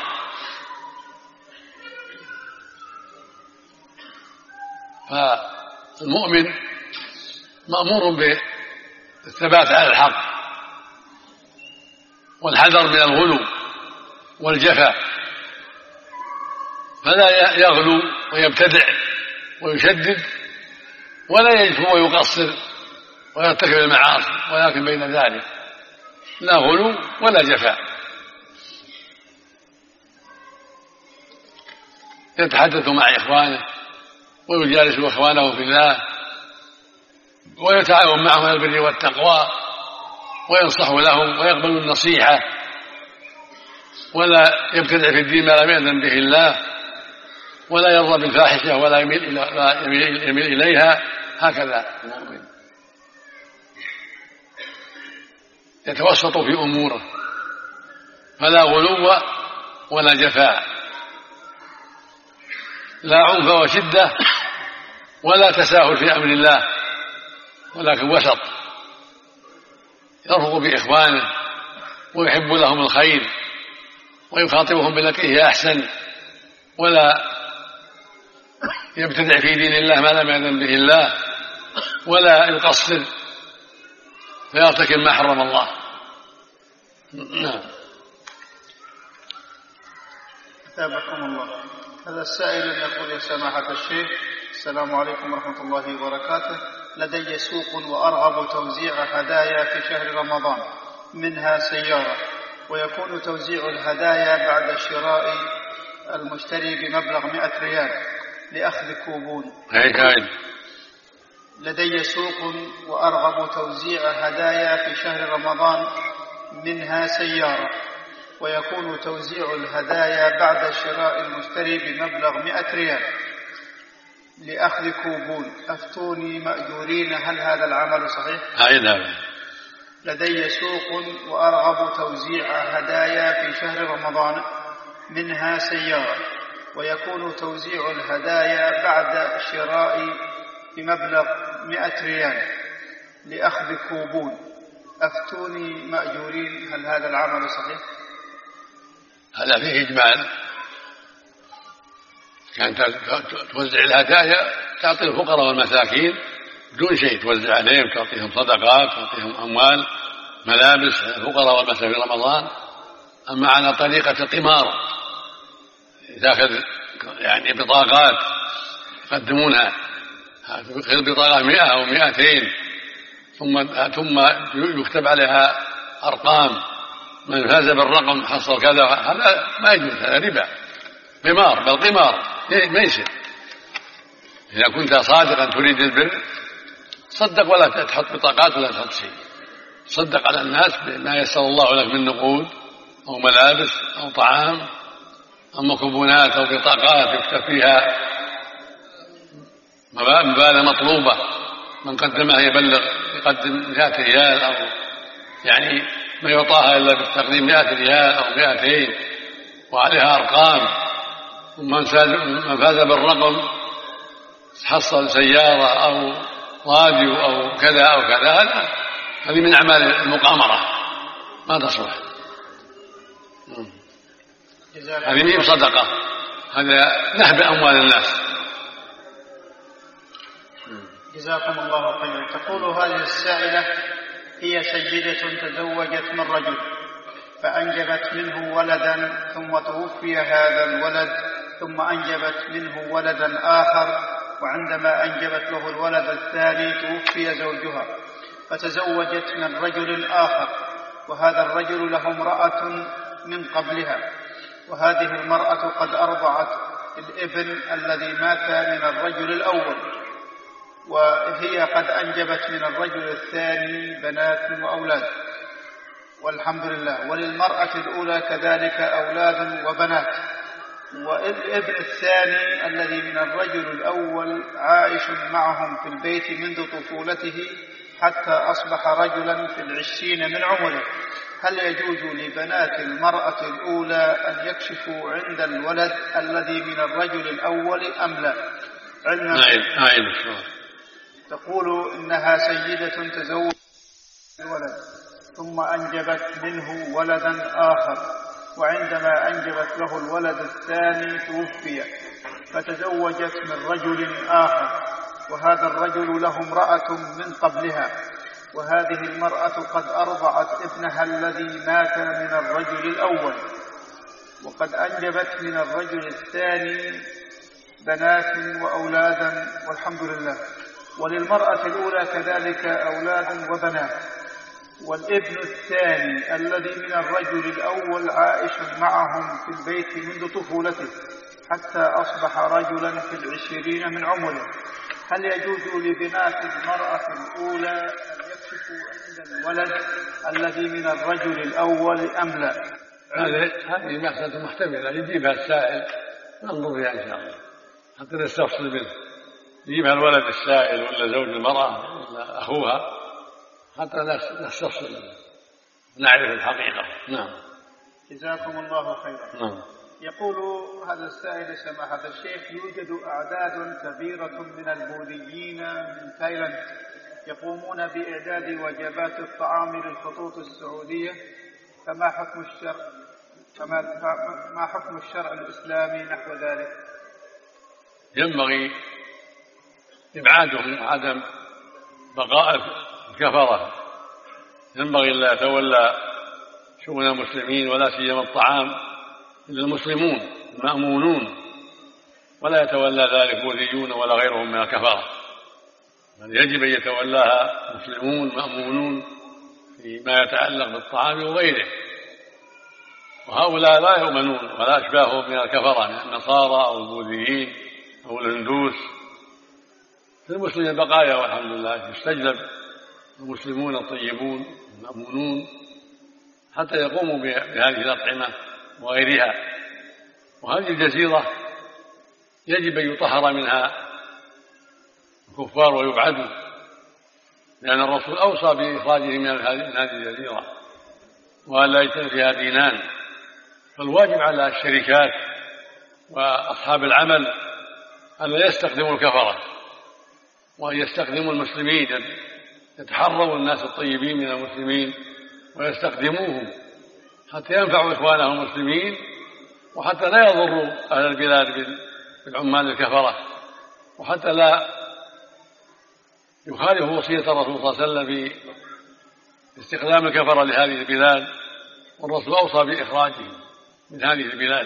فالمؤمن مأمور بالثبات على الحق والحذر من الغلو والجفا، فلا يغلو ويبتدع ويشدد، ولا يجفو ويقصر ويرتكب المعاصي، ولكن بين ذلك لا غلو ولا جفا. يتحدث مع إخوانه ويجالس إخوانه في الله، ويتعاون معهم على البر والتقوى، وينصح لهم ويقبل النصيحة، ولا يبتدع في الدين ما لم يأذن به الله، ولا يرضى بالفاحشة ولا يميل إليها. هكذا المؤمن يتوسط في أموره، فلا غلو ولا جفاء، لا عنف وشدة ولا تساهل في أمر الله، ولكن وسط، يرفق بإخوانه ويحب لهم الخير ويخاطبهم بالتي هي أحسن، ولا يبتدع في دين الله ما لم يأذن به الله، ولا يقصر فيرتكب ما حرم الله. نعم. أثابكم الله. هذا السائل يقول: يا سماحة الشيخ، السلام عليكم ورحمة الله وبركاته، لدي سوق وأرغب توزيع هدايا في شهر رمضان، منها سيارة، ويكون توزيع الهدايا بعد شراء المشتري بمبلغ 100 ريال لأخذ كوبون. لدي سوق وأرغب توزيع هدايا في شهر رمضان، منها سيارة، ويكون توزيع الهدايا بعد شراء المشتري بمبلغ 100 ريال لأخذ كوبون، أفتوني مأجورين، هل هذا العمل صحيح؟ نعم. لدي سوق وأرغب توزيع هدايا في شهر رمضان، منها سيارة، ويكون توزيع الهدايا بعد شراء بمبلغ 100 ريال لأخذ كوبون، أفتوني مأجورين، هل هذا العمل صحيح؟ هذا فيه إجمال، كان توزع الهدايا تعطي الفقراء والمساكين بدون شيء، توزع عليهم، تعطيهم صدقات، تعطيهم أموال، ملابس الفقراء والمساكين في رمضان. أما على طريقة القمار، تأخذ يعني بطاقات يقدمونها، البطاقة 100 أو 200 ثم يكتب عليها أرقام، من فاز بالرقم حصل كذا، هذا ما يجوز، هذا ربا، قمار، بل قمار ميسر. إذا كنت صادقا تريد البر صدق، ولا تحط بطاقات ولا تحط شيء، صدق على الناس بما يسر الله لك من نقود أو ملابس أو طعام أو مكوبونات أو بطاقات يكتب فيها مبالغ مطلوبة، من قدمها يقدم 100 ريال، أو يعني ما يعطاها إلا بالتقديم 100 ريال أو 200 وعليها أرقام، ومن فاز بالرقم حصل سيارة أو راديو أو كذا أو كذا، هذه من أعمال المقامرة ما تصلح، هذه مين صدقة، هذا نهب أموال الناس. جزاكم الله خيرا. تقول هذه السائلة: هي سيدة تزوجت من رجل فأنجبت منه ولدا، ثم توفي هذا الولد، ثم أنجبت منه ولدا آخر، وعندما أنجبت له الولد الثاني توفي زوجها، فتزوجت من رجل آخر، وهذا الرجل له امرأة من قبلها، وهذه المرأة قد أرضعت الابن الذي مات من الرجل الأول، وهي قد أنجبت من الرجل الثاني بنات وأولاد، والحمد لله. وللمرأة الأولى كذلك أولاد وبنات، والابن الثاني الذي من الرجل الأول عائش معهم في البيت منذ طفولته حتى أصبح رجلا في 20 من عمره. هل يجوز لبنات المرأة الأولى أن يكشفوا عند الولد الذي من الرجل الأول أم لا؟ تقول إنها سيدة تزوجت الولد ثم أنجبت منه ولدا آخر، وعندما أنجبت له الولد الثاني توفي، فتزوجت من رجل آخر، وهذا الرجل له امرأة من قبلها، وهذه المرأة قد أرضعت ابنها الذي مات من الرجل الأول، وقد أنجبت من الرجل الثاني بنات وأولادا، والحمد لله. وللمرأة الأولى كذلك أولاد وبنات، والابن الثاني الذي من الرجل الأول عائش معهم في البيت منذ طفولته حتى أصبح رجلا في 20 من عمره. هل يجوز لبنات المرأة الأولى أن يكشفوا عند الولد الذي من الرجل الأول أم لا؟ هذه مسألة محتملة، يجيبها السائل ننظر فيها إن شاء الله حتى نستفصل منه، يجيبها الولد السائل ولا زوج المرأة ولا أخوها حتى نستفصل نعرف الحقيقة. نعم. جزاكم الله خيرا. يقول هذا السائل سماحة الشيخ: يوجد أعداد كبيرة من البوذيين من تايلاند يقومون بإعداد وجبات الطعام للخطوط السعودية، فما حكم الشرع الإسلامي نحو ذلك؟ ينبغي إبعادهم وعدم بقاء الكفرة، ينبغي لا يتولى شؤون المسلمين ولا سيما الطعام إلا المسلمون المأمونون، ولا يتولى ذلك بوذيون ولا غيرهم من الكفرة، بل يجب أن يتولاها مسلمون مأمونون فيما يتعلق بالطعام وغيره، وهؤلاء لا يؤمنون ولا أشباههم من الكفرة من النصارى أو البوذيين أو الهندوس. في المسلمين بقايا والحمد لله، يستجلب المسلمون الطيبون المأمونون حتى يقوموا بهذه الأطعمة وغيرها. وهذه الجزيرة يجب أن يطهر منها الكفار ويبعدوا، لأن الرسول أوصى بإخراجهم من هذه الجزيرة وأن لا يجتمع فيها دينان. فالواجب على الشركات وأصحاب العمل أن لا يستخدموا الكفرة وأن يستخدموا المسلمين، يتحروا الناس الطيبين من المسلمين ويستخدموهم حتى ينفعوا إخوانهم المسلمين، وحتى لا يضروا أهل البلاد بالعمال الكفرة، وحتى لا يخالف وصية الرسول صلى الله عليه وسلم في استخدام الكفرة لهذه البلاد، والرسول أوصى بإخراجهم من هذه البلاد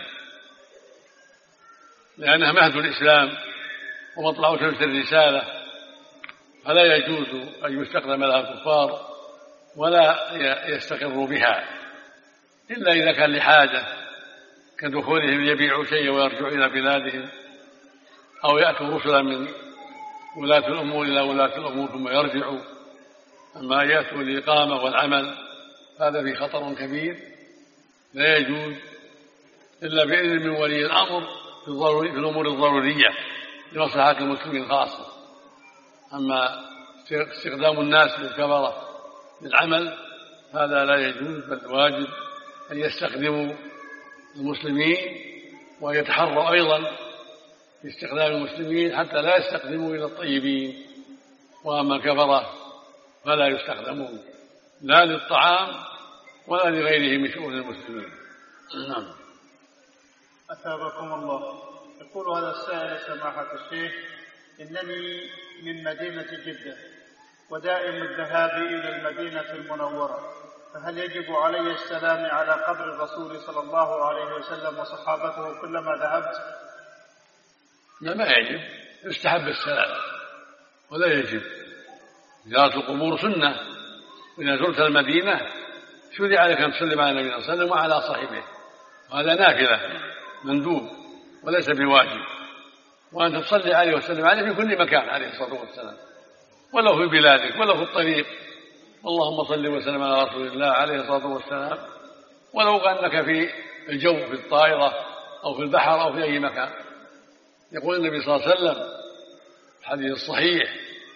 لأنها مهد الإسلام ومطلع شمس الرسالة، فلا يجوز أن يستخدم لها الكفار ولا يستقروا بها إلا إذا كان لحاجة، كدخولهم يبيعوا شيئا ويرجعوا إلى بلادهم، أو يأتوا رسلا من ولاة الأمور إلى ولاة الأمور ثم يرجعوا. أما يأتوا الإقامة والعمل هذا في خطر كبير، لا يجوز إلا بإذن من ولي الأمر في الأمور الضرورية لمصلحة المسلمين خاصة. أما استخدام الناس للكفرة للعمل هذا لا يجوز، بل واجب أن يستخدموا المسلمين ويتحروا أيضا في استخدام المسلمين حتى لا يستخدموا إلى الطيبين. وأما الكفرة فلا يستخدمون لا للطعام ولا لغيره من شؤون المسلمين. نعم. أثابكم الله. يقول هذا السائل سماحة الشيخ: إنني من مدينة جدة ودائم الذهاب إلى المدينة المنورة، فهل يجب علي السلام على قبر الرسول صلى الله عليه وسلم وصحابته كلما ذهبت؟ لا، ما يجب، يستحب السلام ولا يجب. زيارة القبور سنة، وإذا زرت المدينة شرع عليك أن تسلم على النبي صلى الله عليه وسلم وعلى صاحبه، وهذا نافلة مندوب وليس بواجب، وأن تصلي عليه وسلم عليه في كل مكان عليه الصلاة والسلام، ولو في بلادك ولو في الطريق، اللهم صل وسلم على رسول الله عليه الصلاة والسلام، ولو أنك في الجو في الطائرة أو في البحر أو في أي مكان. يقول النبي صلى الله عليه وسلم الحديث الصحيح: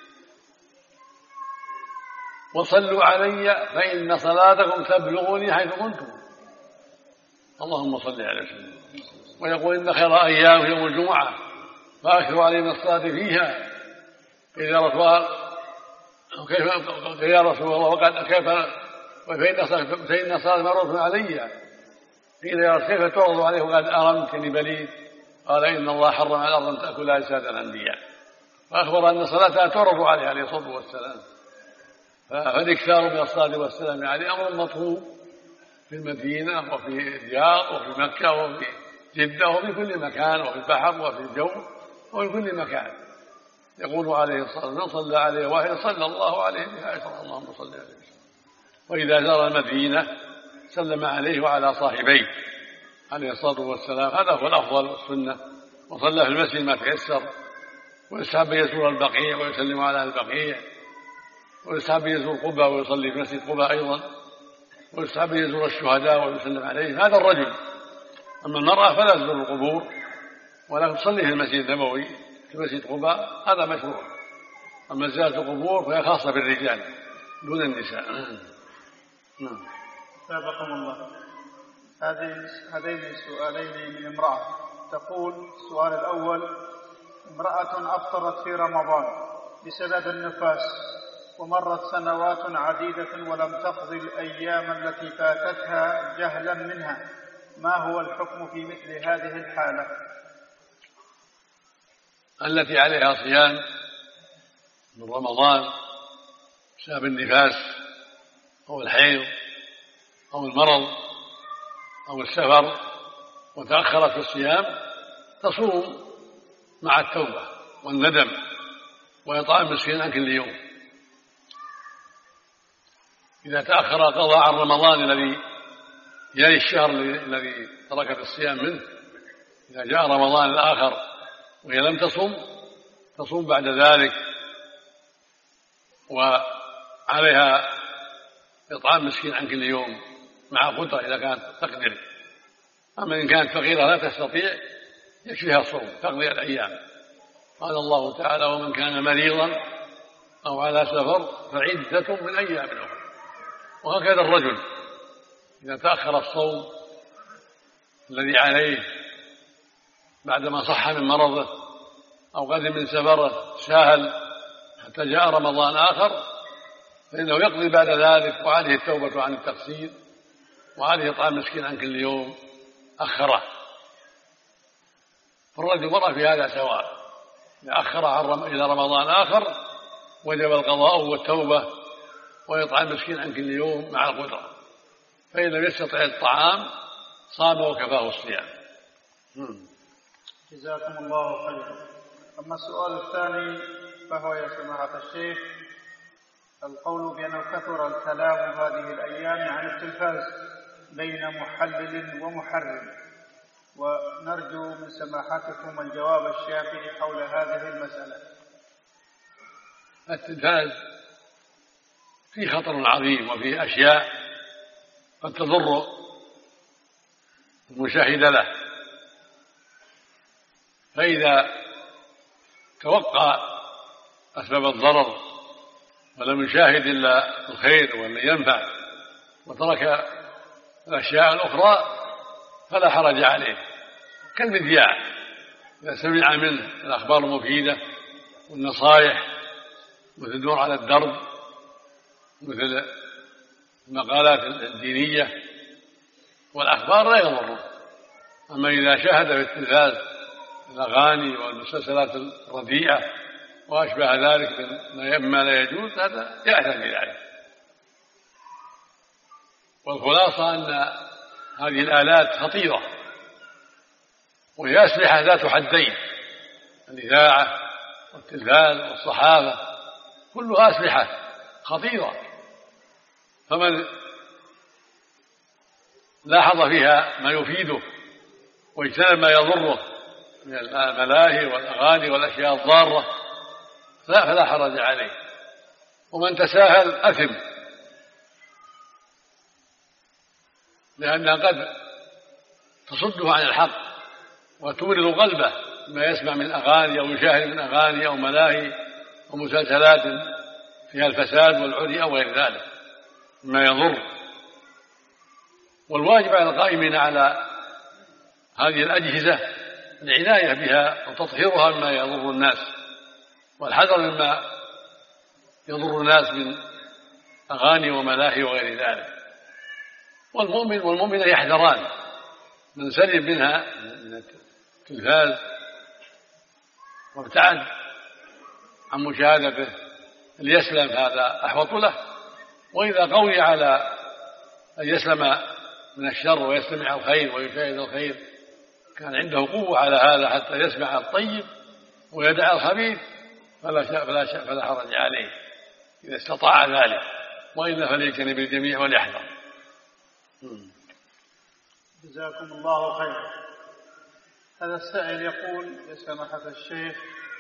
وصلوا علي فإن صلاتكم تبلغني حيث كنتم. اللهم صل على سيدنا. ويقول: إن خير أيام يوم الجمعة فأكثروا علينا الصلاة فيها. إذا كيف يا رسول الله وقد كيف فإن الصلاة معروف علي. إذا كيف تعرض عليه وقد أرمتني بليد؟ قال: إن الله حرم على الأرض أن تأكل أجساد الأنبياء. فأخبر أن صلاتها تعرض عليه الصلاة والسلام. فالإكثار من الصلاة والسلام عليه أمر مطلوب في المدينة وفي الرياض وفي مكة وفي جدة وفي كل مكان، وفي البحر وفي الجو وفي كل مكان. يقول عليه الصلاة والسلام: من صلى عليه واحد صلى الله عليه بها. اللهم صل عليه وسلم. وإذا زار المدينة سلم عليه وعلى صاحبيه عليه الصلاة والسلام، هذا هو الأفضل والسنة. وصلى في المسجد ما تيسر، ويستحب يزور البقيع ويسلم على البقيع، ويستحب يزور قبة ويصلي في مسجد قبة أيضا، ويستحب يزور الشهداء ويسلم عليه. هذا الرجل. أما المرأة فلا تزور القبور ولا تصلي في المسجد النبوي في مسجد قباء، هذا مشروع. أما زيارة القبور فهي خاصة بالرجال دون النساء. سابقكم الله. هذين سؤالين من امرأة تقول: السؤال الأول: امرأة أفطرت في رمضان بسبب النفاس ومرت سنوات عديدة ولم تقضي الأيام التي فاتتها جهلا منها، ما هو الحكم في مثل هذه الحالة؟ التي عليها صيام من رمضان بسبب النفاس أو الحيض أو المرض أو السفر وتأخرت في الصيام تصوم مع التوبة والندم وإطعام مسكين عن كل يوم. إذا تأخر القضاء عن رمضان الذي يلي الشهر الذي تركت الصيام منه، إذا جاء رمضان الآخر وهي لم تصوم بعد ذلك، وعليها إطعام مسكين عن كل يوم مع قدرة إذا كانت تقدر. أما إن كانت فقيرة لا تستطيع يكفيها الصوم تقضي الأيام. قال الله تعالى: ومن كان مريضا أو على سفر فعدة من أيام أخرى. وهكذا الرجل إذا تأخر الصوم الذي عليه بعدما صح من مرضه أو قدم من سفره ساهل حتى جاء رمضان آخر، فإنه يقضي بعد ذلك وعليه التوبة عن التقصير وعليه إطعام مسكين عن كل يوم أخره. فالرجل والمرأة في هذا سواء، إذا أخر إلى رمضان آخر وجب القضاء والتوبة ويطعم مسكين عن كل يوم مع القدرة، فإن لم يستطع الطعام صام وكفاه الصيام. جزاكم الله خيرا. أما السؤال الثاني فهو يا سماحة الشيخ: القول بأنه كثر الكلام هذه الأيام عن التلفاز بين محلل ومحرم، ونرجو من سماحتكم الجواب الشافي حول هذه المسألة. التلفاز فيه خطر عظيم وفيه أشياء قد تضر المشاهد له، فإذا توقع أسباب الضرر ولم يشاهد إلا الخير والذي ينفع وترك الأشياء الأخرى فلا حرج عليه، كالمذياع إذا سمع منه الأخبار المفيدة والنصائح وتدور على الدرب مثل المقالات الدينية والأخبار لا يضره. أما إذا شاهد في التلفاز الأغاني والمسلسلات الرديئة وأشبه ذلك مما لا يجوز هذا يأثم بذلك. والخلاصة أن هذه الآلات خطيرة وهي أسلحة ذات حدين، الإذاعة والتلفاز والصحافة كلها أسلحة خطيرة، فمن لاحظ فيها ما يفيده واجتنب ما يضره من الملاهي والأغاني والأشياء الضارة فلا حرج عليه، ومن تساهل أثم، لأنها قد تصده عن الحق وتورد قلبه ما يسمع من أغاني أو يشاهد من أغاني أو ملاهي ومسلسلات فيها الفساد والعري أو غير ذلك ما يضر. والواجب على القائمين على هذه الأجهزة العناية بها وتطهيرها مما يضر الناس والحذر مما يضر الناس من أغاني وملاهي وغير ذلك. والمؤمن والمؤمنة يحذران من سلم منها من التلفاز وابتعد عن مشاهدته ليسلم هذا أحوط له، وإذا قوي على أن يسلم من الشر ويستمع الخير ويشاهد الخير كان عنده قوة على هذا حتى يسمع الطيب ويدع الخبيث فلا حرج عليه إذا استطاع ذلك، وإلا فليجتنب الجميع وليحذر. جزاكم الله خيرا. هذا السائل يقول: يا سماحة الشيخ،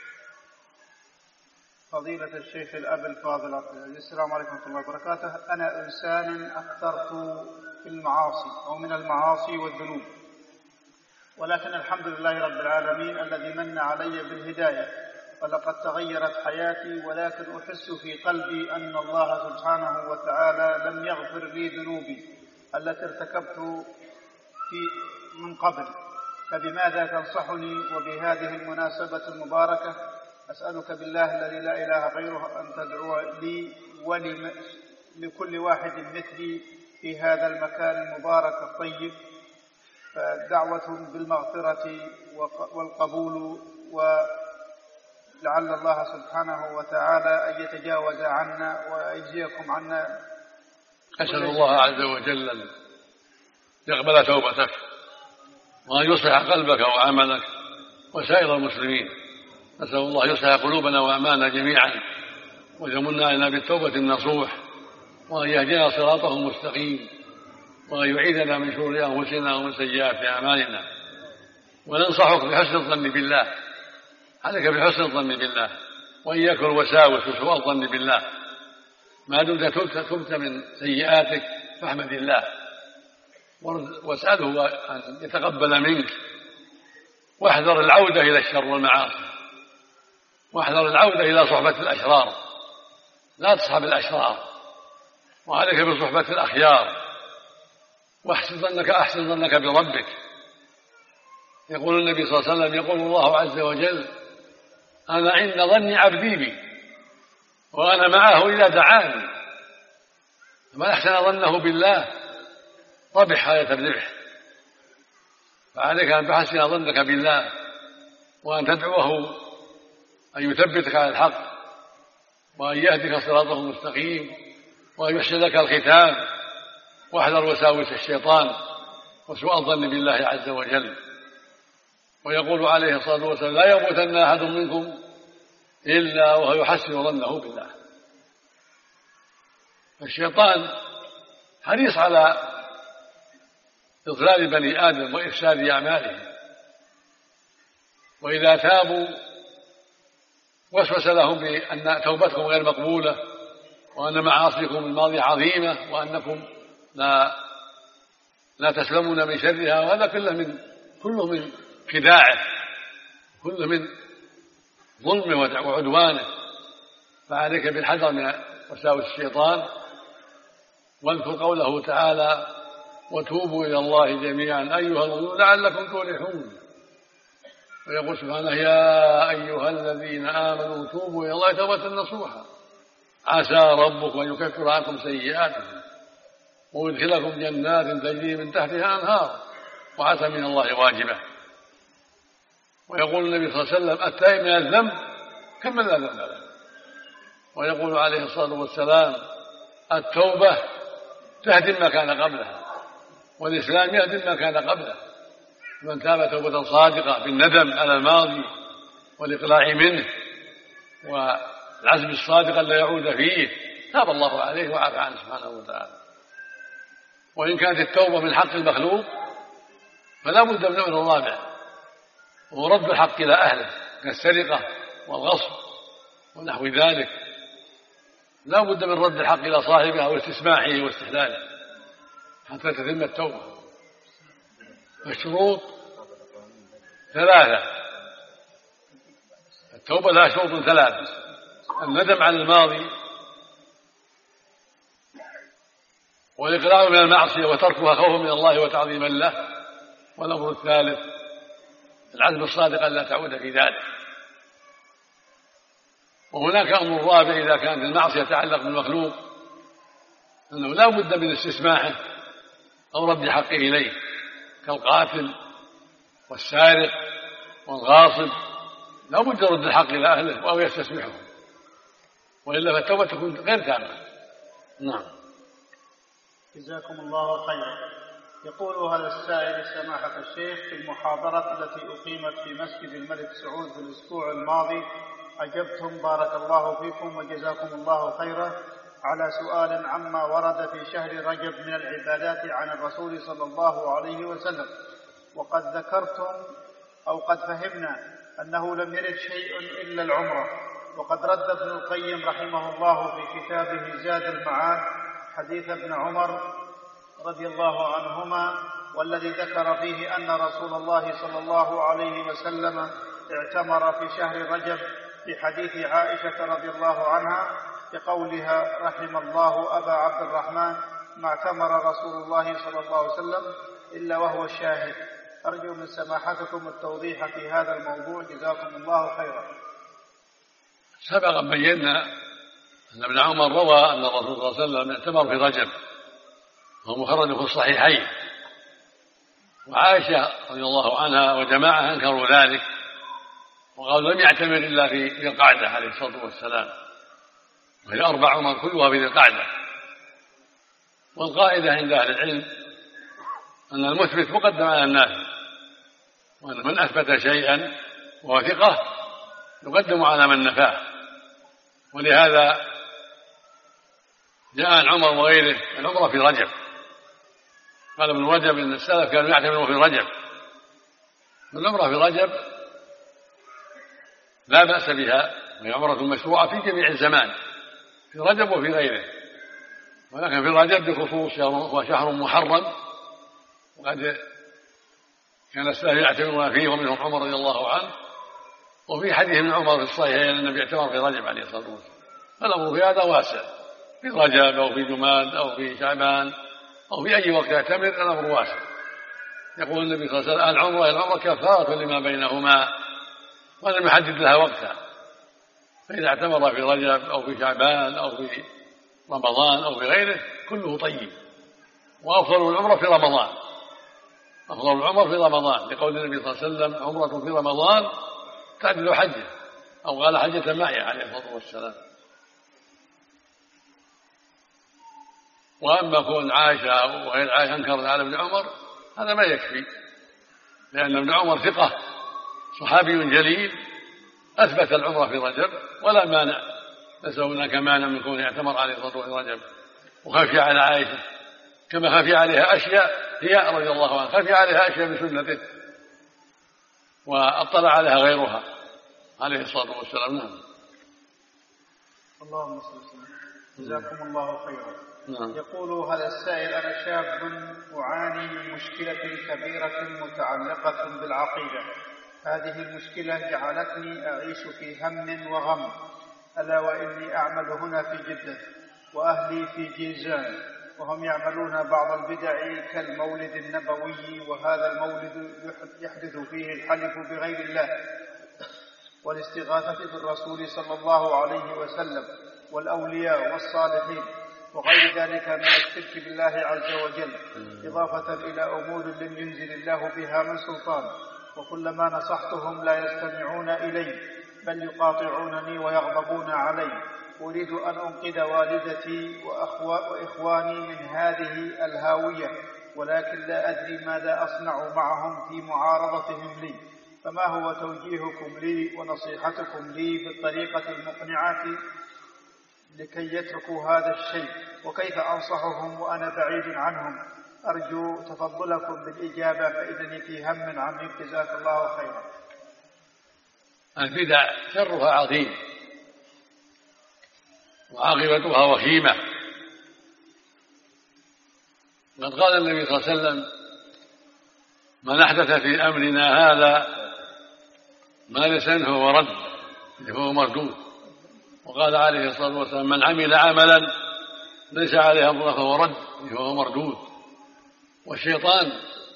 فضيلة الشيخ الأب الفاضل، السلام عليكم ورحمة الله وبركاته. أنا إنسان أكثرت في المعاصي أو من المعاصي والذنوب، ولكن الحمد لله رب العالمين الذي من علي بالهداية، فلقد تغيرت حياتي، ولكن أحس في قلبي أن الله سبحانه وتعالى لم يغفر لي ذنوبي التي ارتكبت من قبل، فبماذا تنصحني وبهذه المناسبة المباركة؟ أسألك بالله الذي لا إله غيره أن تدعو لي ولكل واحد مثلي في هذا المكان المبارك الطيب، فدعوة بالمغفرة والقبول، ولعل الله سبحانه وتعالى أن يتجاوز عنا ويجزيكم عنا. أسأل الله عز وجل أن يقبل توبتك وأن يصلح قلبك وعملك وسائر المسلمين. نسأل الله يصلح قلوبنا وأعمالنا جميعا ويمن علينا بالتوبة النصوح، وأن يهدينا صراطه المستقيم، وأن يعيذنا من شرور أنفسنا ومن سيئات أعمالنا. وننصحك بحسن الظن بالله، عليك بحسن الظن بالله وإياك الوساوس وسوء الظن بالله. ما دمت تبت من سيئاتك فاحمد الله واسأله أن يتقبل منك، واحذر العودة إلى الشر والمعاصي، واحذر العودة إلى صحبة الأشرار، لا تصحب الأشرار، وعليك بصحبة الأخيار، أحسن ظنك بربك. يقول النبي صلى الله عليه وسلم: يقول الله عز وجل: أنا عند ظن عبدي بي وأنا معه إذا دعاني. فمن أحسن ظنه بالله ربح غاية الربح. فعليك أن تحسن ظنك بالله وأن تدعوه أن يثبتك على الحق وأن يهدك صراطه المستقيم وأن يحسن لك الختام، واحذر وساوس الشيطان وسوء الظن بالله عز وجل. ويقول عليه الصلاة والسلام: لا يموتن أحد منكم إلا وهو يحسن ظنه بالله. الشيطان حريص على إضلال بني آدم وإفساد أعمالهم، وإذا تابوا وسوس لهم بأن توبتكم غير مقبولة وأن معاصيكم الماضية عظيمة وأنكم لا تسلمون من شرها، وهذا كله من خداعه، كله من ظلمه وعدوانه. فعليك بالحذر من وساوس الشيطان، واذكر قوله تعالى: وتوبوا إلى الله جميعا أيها المؤمنون لعلكم تفلحون. ويقول سبحانه: يا أيها الذين آمنوا توبوا إلى الله توبة نصوحا عسى ربكم أن يكفر عنكم سيئاتكم ويدخلكم جنات تجري من تحتها أنهار وعسى من الله واجبة. ويقول النبي صلى الله عليه وسلم: التائب من الذنب كمن لا ذنب له. ويقول عليه الصلاة والسلام: التوبة تهدم ما كان قبلها، والإسلام يهدم ما كان قبله. من تاب توبة صادقة بالندم على الماضي والإقلاع منه والعزم الصادق لا يعود فيه تاب الله عليه وعفى عنه سبحانه وتعالى. وإن كانت التوبة من حق المخلوق فلا بد من أمر رابع، ورد الحق إلى أهله كالسرقة والغصب ونحو ذلك. لا بد من رد الحق إلى صاحبه واستسماحه واستحلاله حتى تتم التوبة. الشروط ثلاثة، التوبة لها شروط ثلاثة: الندم عن الماضي، والإقلاع من المعصية وتركها خوفا من الله وتعظيما له، والأمر الثالث العزم الصادق أن لا تعود في ذلك. وهناك أمر رابع إذا كانت المعصية تتعلق بالمخلوق، أنه لا بد من استسماحه أو رد حقه إليه كالقاتل والسارق والغاصب، لا بد رد الحق إلى أهله أو يستسمحه، وإلا فالتوبة تكون غير تامة. نعم. جزاكم الله خيرا. يقول هذا السائل: سماحة الشيخ، في المحاضرة التي أقيمت في مسجد الملك سعود في الأسبوع الماضي أجبتم بارك الله فيكم وجزاكم الله خيرا على سؤال عما ورد في شهر رجب من العبادات عن الرسول صلى الله عليه وسلم، وقد ذكرتم أو قد فهمنا أنه لم يرد شيء إلا العمرة. وقد رد ابن القيم رحمه الله في كتابه زاد المعاد حديث ابن عمر رضي الله عنهما، والذي ذكر فيه أن رسول الله صلى الله عليه وسلم اعتمر في شهر رجب، في حديث عائشة رضي الله عنها بقولها: رحم الله أبا عبد الرحمن ما اعتمر رسول الله صلى الله عليه وسلم إلا وهو شاهد. أرجو من سماحتكم التوضيح في هذا الموضوع، جزاكم الله خيرا. سبق بينا أن ابن عمر روى أن الرسول صلى الله عليه وسلم اعتمر في رجب، وهو مخرج في الصحيحين، وعائشة رضي الله عنها وجماعة أنكروا ذلك وقالوا لم يعتمر إلا في ذي القعدة عليه الصلاة والسلام، وهي 4 عمر كلها في ذي القعدة. والقاعدة عند أهل العلم أن المثبت مقدم على النافي، وأن من أثبت شيئا وهو ثقة يقدم على من نفاه. ولهذا جاء عن عمر وغيره العمرة في رجب، قال ابن رجب إن السلف كانوا يعتمرون في رجب. العمرة في رجب لا بأس بها، وهي عمرة مشروعة في جميع الزمان، في رجب وفي غيره، ولكن في رجب بخصوص هو شهر محرم، وقد كان السلف يعتمرون فيه ومنهم عمر رضي الله عنه. وفي حديث ابن عمر في الصحيح أن النبي اعتمر في رجب عليه الصلاة والسلام. فالأمر في هذا واسع، في رجب أو في جماد أو في شعبان أو في أي وقت يعتمر الأمر واسع. يقول النبي صلى الله عليه وسلم العمرة كفارة لما بينهما، ولم يحدد لها وقتا، فإذا اعتمر في رجب أو في شعبان أو في رمضان أو في غيره كله طيب. وأفضل العمرة في رمضان، أفضل العمر في رمضان، لقول النبي صلى الله عليه وسلم عمرة في رمضان تعدل حجة، أو قال حجة معي عليه الصلاة والسلام. وأما كون عائشة وغير عائشة أنكرت على ابن عمر هذا ما يكفي، لأن ابن عمر ثقة صحابي جليل أثبت العمرة في رجب ولا مانع، ليس هناك مانع من كونه يعتمر عليه الصلاة والسلام في رجب. وخفي على عائشة كما خفي عليها أشياء، هي رضي الله عنها خفي عليها أشياء بسنته وأطلع عليها غيرها عليه الصلاة والسلام. نعم. اللهم صل وسلم. جزاكم الله خيرا. نعم. يقول هذا السائل: أنا شاب أعاني من مشكلة كبيرة متعلقة بالعقيدة. هذه المشكلة جعلتني أعيش في هم وغم، ألا وإني أعمل هنا في جدة وأهلي في جيزان، وهم يعملون بعض البدع كالمولد النبوي، وهذا المولد يحدث فيه الحلف بغير الله والاستغاثة بالرسول صلى الله عليه وسلم والأولياء والصالحين وغير ذلك من الشرك بالله عز وجل، إضافة إلى أمور لم ينزل الله بها من سلطان. وكلما نصحتهم لا يستمعون إلي، بل يقاطعونني ويغضبون علي. أريد أن أنقذ والدتي وإخواني من هذه الهاوية، ولكن لا أدري ماذا أصنع معهم في معارضتهم لي. فما هو توجيهكم لي ونصيحتكم لي بالطريقة المقنعة لكي يتركوا هذا الشيء، وكيف أنصحهم وأنا بعيد عنهم؟ أرجو تفضلكم بالإجابة فإنني في هم عميق، جزاك الله خيرا. البدع شرها عظيم وعاقبتها وخيمة. قد قال النبي صلى الله عليه وسلم: من أحدث في أمرنا هذا ما ليس منه فهو رد، فهو مردود. وقال عليه الصلاة والسلام: من عمل عملا ليس عليه أمرنا فهو رد، فهو مردود. والشيطان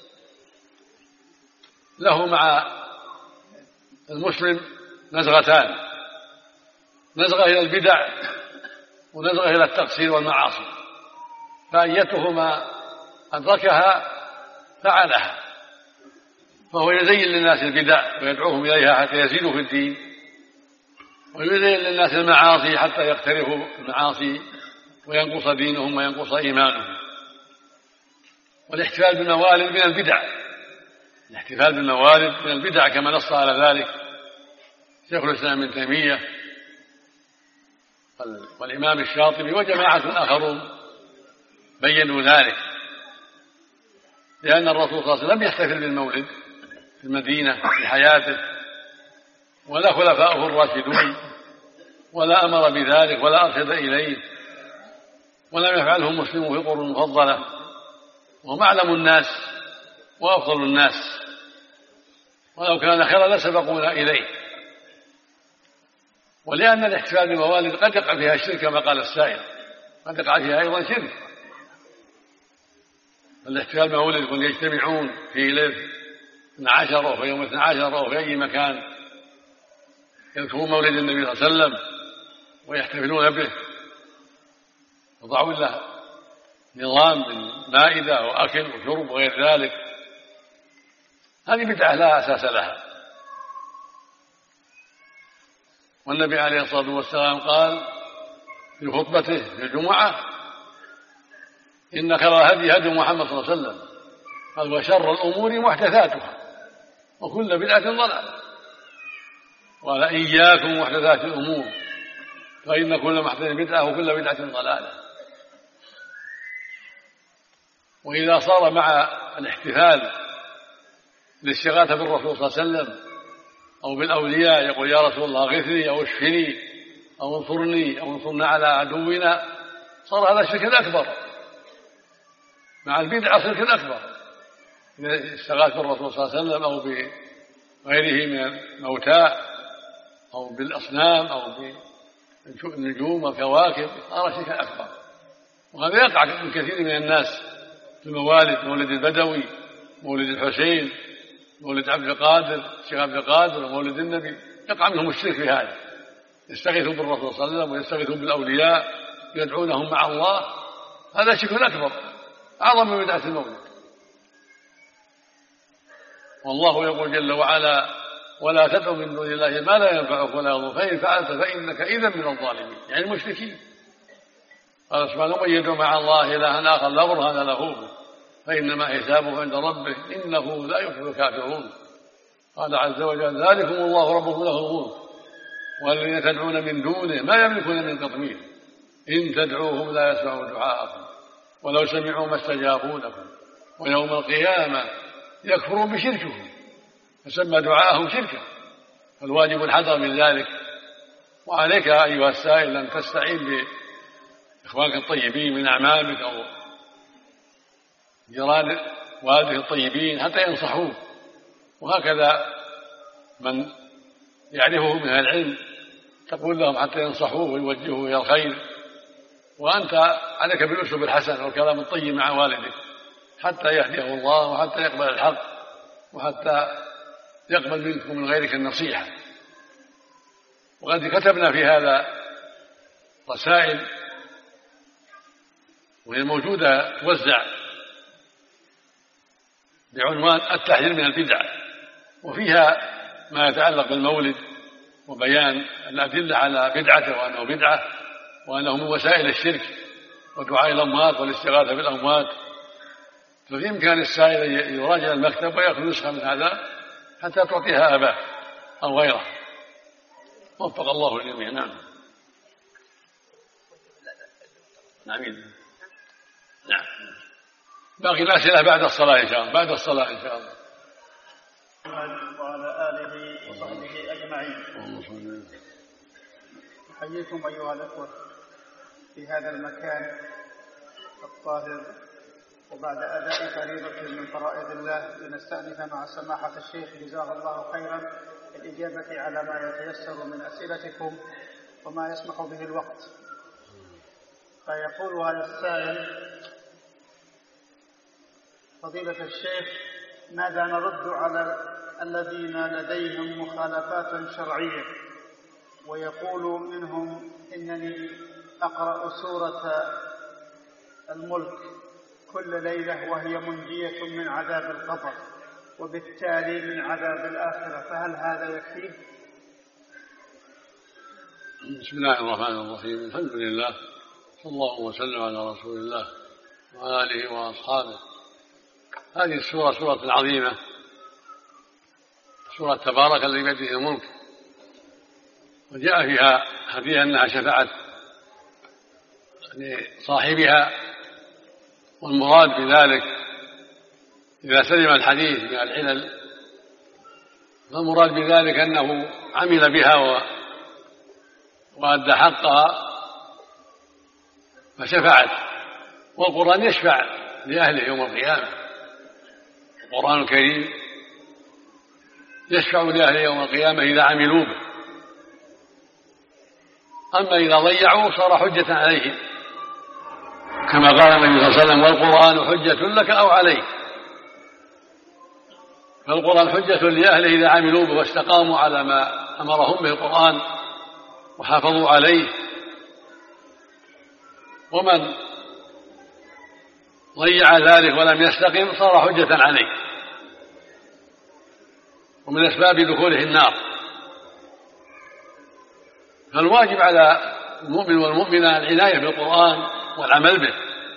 له مع المسلم نزغتان: نزغة إلى البدع ونزغة إلى التقصير والمعاصي، فأيتهما أدركها فعلها، فهو يزين للناس البدع ويدعوهم إليها حتى يزيدوا في الدين، ويزين للناس المعاصي حتى يقترفوا المعاصي وينقص دينهم وينقص إيمانهم. والاحتفال بالموالد من البدع، الاحتفال بالموالد من البدع كما نص على ذلك شيخ الإسلام ابن تيمية والإمام الشاطبي وجماعة آخرون بيّنوا ذلك، لأن الرسول صلى الله عليه وسلم لم يحتفل بالمولد في المدينة في حياته، ولا خلفاؤه الراشدون، ولا أمر بذلك ولا أرشد إليه، ولم يفعله مسلم في القرون المفضلة، وهم أعلم الناس وأفضل الناس، ولو كان خيرا لسبقونا إليه. ولأن الاحتفال بالموالد قد يقع فيها الشرك كما قال السائل، قد يقع فيها أيضا شرك، الاحتفال بمولد يكون يجتمعون في ليلة 12 أو في يوم 12 أو في أي مكان يذكرون مولد النبي صلى الله عليه وسلم ويحتفلون به، وضعوا له نظام من مائدة وأكل وشرب وغير ذلك. هذه بدعة لا أساس لها. والنبي عليه الصلاة والسلام قال في خطبته في الجمعة: إن خير الهدي هدي محمد صلى الله عليه وسلم، قال: وشر الأمور محدثاتها وكل بدعة ضلالة. قال: إياكم محدثات الأمور فإن كل محدث بدعة وكل بدعة ضلالة. وإذا صار مع الاحتفال الاستغاثة بالرسول صلى الله عليه وسلم أو بالأولياء، يقول: يا رسول الله غثني أو اشفني أو انصرني أو انصرنا على عدونا، صار هذا الشرك الأكبر مع البدعة، شرك أكبر. إذا استغاث بالرسول صلى الله عليه وسلم أو بغيره من الموتى أو بالأصنام أو بالنجوم والكواكب، صار شرك أكبر. وهذا يقع من كثير من الناس في الموالد: مولد البدوي، مولد الحسين، مولد عبد القادر، الشيخ عبد القادر، ومولد النبي، يقع منهم الشرك في هذا. يستغيثوا بالرسول صلى الله عليه وسلم ويستغيثوا بالأولياء يدعونهم مع الله، هذا شرك أكبر أعظم من بدعة المولد. والله يقول جل وعلا: ولا تدعوا من دون الله ما لا ينفعك ولا يضرك فإن فعلت فإنك إذا من الظالمين، يعني المشركين. قال سبحانه: ومن يدعو مع الله إلها آخر لا برهان له به فإنما حسابه عند ربه إنه لا يفلح الكافرون. قال عز وجل: ذلكم الله ربكم له الملك والذين تدعون من دونه ما يملكون من قطمير إن تدعوهم لا يسمعوا دعاءكم ولو سمعوا ما استجابوا لكم ويوم القيامة يكفرون بشركهم، فسمى دعاءهم شركا. فالواجب الحذر من ذلك. وعليك أيها السائل أن تستعين بإخوانك الطيبين من أعمامك أو جيران والدك الطيبين حتى ينصحوه، وهكذا من يعرفه من العلم تقول لهم حتى ينصحوه ويوجهوه إلى الخير. وأنت عليك بالأسلوب الحسن والكلام الطيب مع والدك حتى يهديه الله وحتى يقبل الحق وحتى يقبل منك ومن غيرك النصيحة. وقد كتبنا في هذا رسائل وهي موجودة توزع بعنوان التحذير من البدع، وفيها ما يتعلق بالمولد وبيان الأدلة على بدعته وأنه بدعة وأنه من وسائل الشرك ودعاء الأموات والاستغاثة بالأموات. ففي إمكان السائل يراجع المكتب ويأخذ نسخة من هذا حتى تعطيها أباه أو غيره. وفق الله الجميع. نعم. نعم. باقي الأسئلة بعد الصلاة إن شاء الله. بعد الصلاة إن شاء الله. وعلى آله وصحبه أجمعين. أحييكم أيها الأخوة في هذا المكان الطاهر، وبعد أداء فريضة من فرائض الله لنستأنف مع سماحة الشيخ جزاه الله خيرا الإجابة على ما يتيسر من أسئلتكم وما يسمح به الوقت. فيقول هذا السائل: فضيلة الشيخ، ماذا نرد على الذين لديهم مخالفات شرعية ويقول منهم إنني أقرأ سورة الملك كل ليلة وهي منجية من عذاب القبر وبالتالي من عذاب الآخرة، فهل هذا يكفي؟ بسم الله الرحمن الرحيم. الحمد لله صلى الله وسلم على رسول الله وعلى آله وأصحابه. هذه السورة سورة عظيمة، سورة تبارك الذي بيده الملك، وجاء فيها حديث أنها شفعت لصاحبها. والمراد بذلك إذا سلم الحديث من العلل فالمراد بذلك أنه عمل بها وأدى حقها فشفعت. والقرآن يشفع لأهله يوم القيامة، القرآن الكريم يشفع لأهله يوم القيامة إذا عملوا به. أما إذا ضيعوا صار حجة عليهم كما قال النبي صلى الله عليه وسلم: والقرآن حجة لك أو عليك. فالقرآن حجة لأهله إذا عملوا به واستقاموا على ما أمرهم به القرآن وحافظوا عليه، ومن ضيع ذلك ولم يستقم صار حجة عليه، ومن أسباب دخوله النار. فالواجب على المؤمن والمؤمنة العناية بالقرآن والعمل به،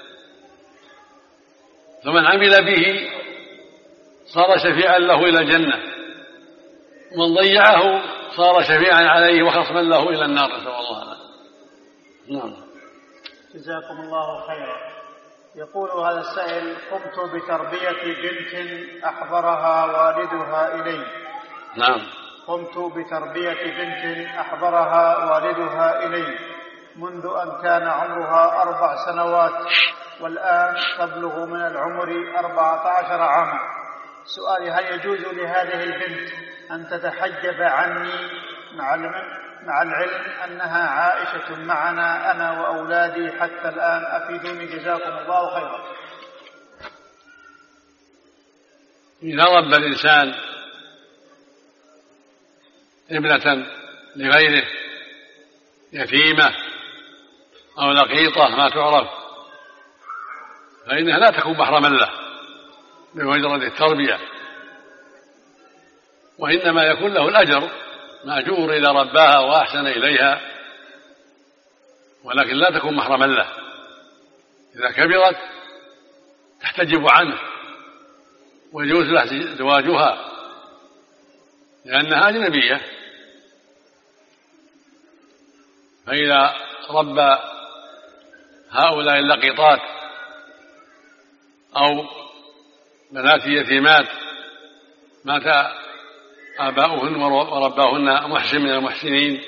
فمن عمل به صار شفيعا له إلى الجنة، ومن ضيعه صار شفيعا عليه وخصما له إلى النار، نسأل الله العافية. نعم. جزاكم الله خيرا. يقول هذا السائل: قمت بتربية بنت أحضرها والدها إلي. نعم. قمت بتربية بنت أحضرها والدها إلي منذ أن كان عمرها 4 سنوات، والآن تبلغ من العمر 14 عاما. سؤالي: هل يجوز لهذه البنت أن تتحجب عني مع العلم أنها عائشة معنا أنا وأولادي حتى الآن؟ أفيدوني جزاكم الله خيرا. إذا رب الإنسان ابنة لغيره يتيمة أو لقيطة ما تعرف فإنها لا تكون محرما له بمجرد التربية، وإنما يكون له الأجر مأجور إذا رباها وأحسن إليها، ولكن لا تكون محرما له. إذا كبرت تحتجب عنه ويجوز له زواجها لأنها أجنبية. فإذا ربى هؤلاء اللقيطات أو بنات يتيمات مات آباؤهن ورباهن محسن من المحسنين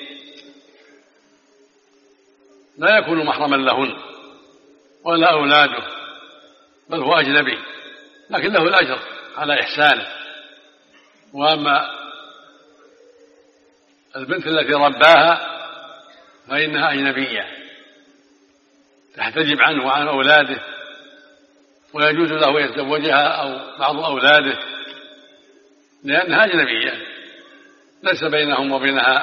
لا يكون محرما لهن ولا أولاده، بل هو أجنبي، لكن له الأجر على إحسانه. وأما البنت التي رباها فإنها أجنبية تحتجب عنه وعن أولاده، ويجوز له يتزوجها أو بعض أولاده لأنها أجنبية ليس بينهم وبينها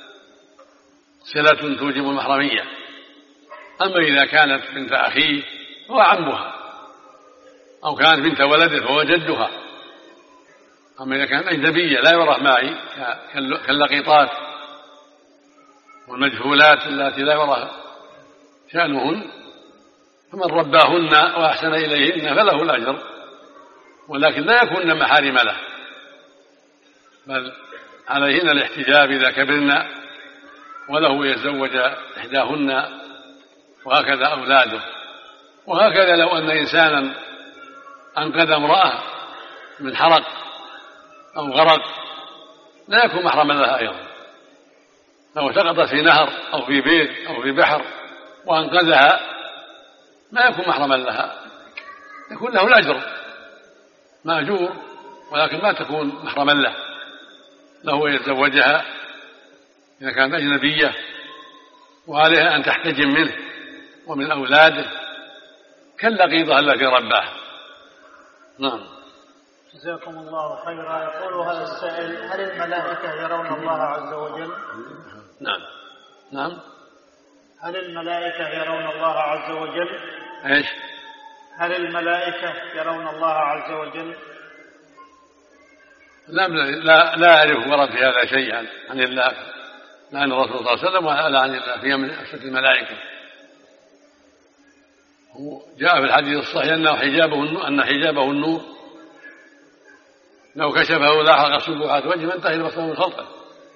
صلة توجب المحرمية. أما إذا كانت بنت أخيه فهو عمها، أو كانت بنت ولده فهو جدها. أما إذا كانت أجنبية لا يورث معي كاللقيطات والمجهولات التي لا يورث شأنهن، فمن رباهن وأحسن إليهن فله الأجر، ولكن لا يكون محارم له، بل عليهن الاحتجاب إذا كبرن، وله يتزوج إحداهن، وهكذا أولاده. وهكذا لو أن إنسانا أنقذ امرأة من حرق أو غرق لا يكون محرما لها أيضا. لو سقطت في نهر أو في بئر أو في بحر وأنقذها لا يكون محرما لها، يكون له الأجر مأجور، ولكن ما تكون محرما له. له يتزوجها إذا كانت أجنبية، وعليها أن تحتجم منه ومن أولاده كاللقيطة التي رباه. نعم. جزاكم الله خيرا. يقول هذا السائل: هل الملائكة يرون الله عز وجل؟ نعم. نعم. هل الملائكة يرون الله عز وجل؟ ايش؟ هل الملائكة يرون الله عز وجل؟ لا أعرف ورد في هذا شيء عن الله، لا عن الرسول صلى الله عليه وسلم ولا عن الله في من أسرة الملائكة. جاء في الحديث الصحيح أن حجابه النور، لو كشفه لاحق سبحات وجهه فانتهى البصر من خلقه.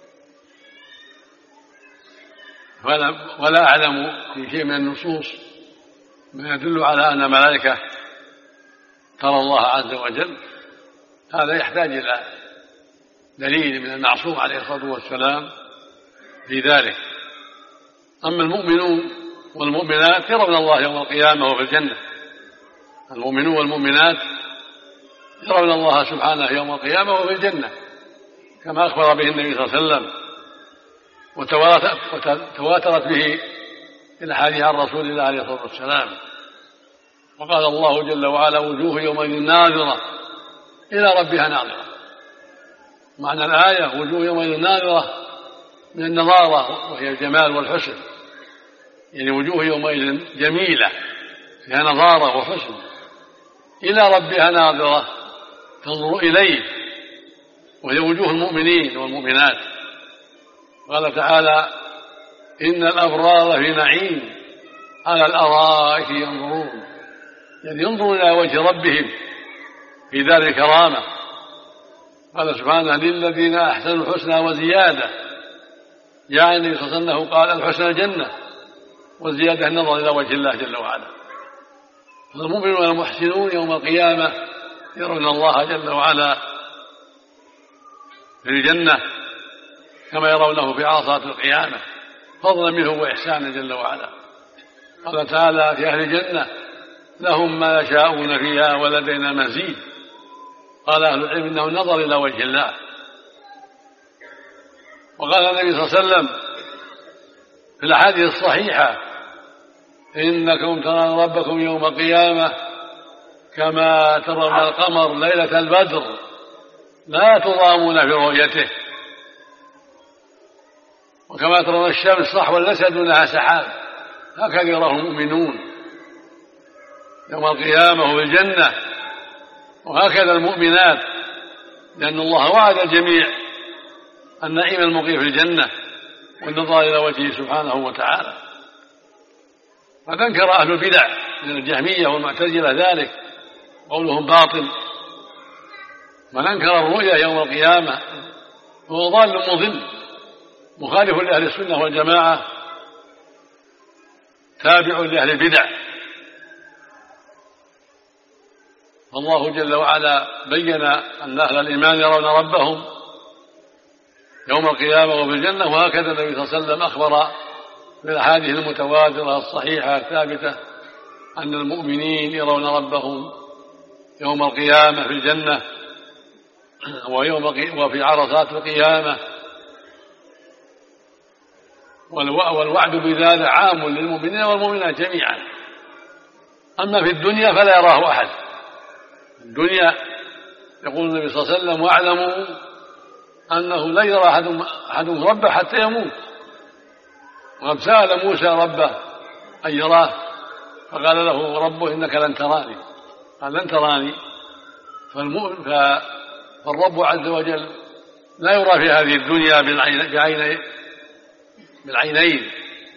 ولا أعلم في شيء من النصوص ما يدل على أن الملائكة ترى الله عز وجل. هذا يحتاج إلى دليل من المعصوم عليه الصلاة والسلام في ذلك. أما المؤمنون والمؤمنات يرون الله يوم القيامة وفي الجنة. المؤمنون والمؤمنات يرون الله سبحانه يوم القيامة وفي الجنة كما أخبر به النبي صلى الله عليه وسلم، وتواترت به الأحاديث عن رسول الله عليه الصلاة والسلام. وقال الله جل وعلا وجوه يومئذ ناظرة إلى ربها ناظرة. معنى الآية وجوه يومئذ ناظرة من النظارة وهي الجمال والحسن، يعني وجوه يومئذ جميلة فيها نظارة وحسن، إلى ربها ناظرة تنظر إليه، وهي وجوه المؤمنين والمؤمنات. قال تعالى إن الأبرار في نعيم على الأرائك ينظرون، يعني ينظرون إلى وجه ربهم في دار الكرامة. قال سبحانه للذين أحسنوا الحسنى وزيادة، يعني النبي صلى الله عليه وسلم قال الحسنى الجنة والزيادة النظر إلى وجه الله جل وعلا. فالمؤمنون والمحسنون يوم القيامة يرون الله جل وعلا في الجنة كما يرونه في عرصات القيامة، فضلا منه وإحسانا جل وعلا. قال تعالى في أهل الجنة لهم ما يشاءون فيها ولدينا مزيد. قال أهل العلم إنه نظر إلى وجه الله. وقال النبي صلى الله عليه وسلم في الأحاديث الصحيحة إنكم ترون ربكم يوم القيامة كما ترون القمر ليلة البدر لا تضامون في رؤيته، وكما ترون الشمس صحوا الأسد دونها سحاب، هكذا يراه المؤمنون يوم القيامة وفي الجنة، وهكذا المؤمنات، لأن الله وعد الجميع النعيم المقيم في الجنة والنظر إلى وجهه سبحانه وتعالى. قد أنكر أهل البدع من الجهمية والمعتزلة ذلك، قولهم باطل. من أنكر الرؤيا يوم القيامة هو ضال مضل مخالف لأهل السنة والجماعة تابع لأهل البدع. الله جل وعلا بين أن أهل الإيمان يرون ربهم يوم القيامة وفي الجنة، وهكذا النبي صلى الله عليه وسلم أخبر في الأحاديث المتواترة الصحيحة الثابتة أن المؤمنين يرون ربهم يوم القيامة في الجنة وفي عرصات القيامة، والوعد بذلك عام للمؤمنين والمؤمنات جميعا. أما في الدنيا فلا يراه أحد. الدنيا يقول النبي صلى الله عليه وسلم واعلموا أنه لا يرى أحدهم ربه حتى يموت. وقد سأل موسى ربه أن يراه فقال له ربه إنك لن تراني، قال لن تراني. فالرب عز وجل لا يرى في هذه الدنيا بالعينين،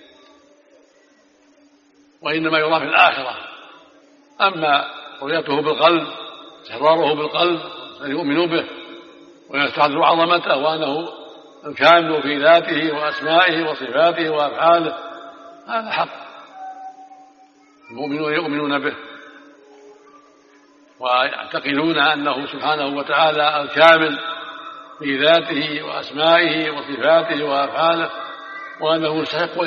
وإنما يرى في الآخرة. أما رؤيته بالقلب استحضاره بالقلب يؤمن به ويستحضر عظمته وأنه الكامل في ذاته وأسمائه وصفاته وأفعاله، هذا حق. المؤمنون يؤمنون به ويعتقدون أنه سبحانه وتعالى الكامل في ذاته وأسمائه وصفاته وأفعاله، وأنه مستحق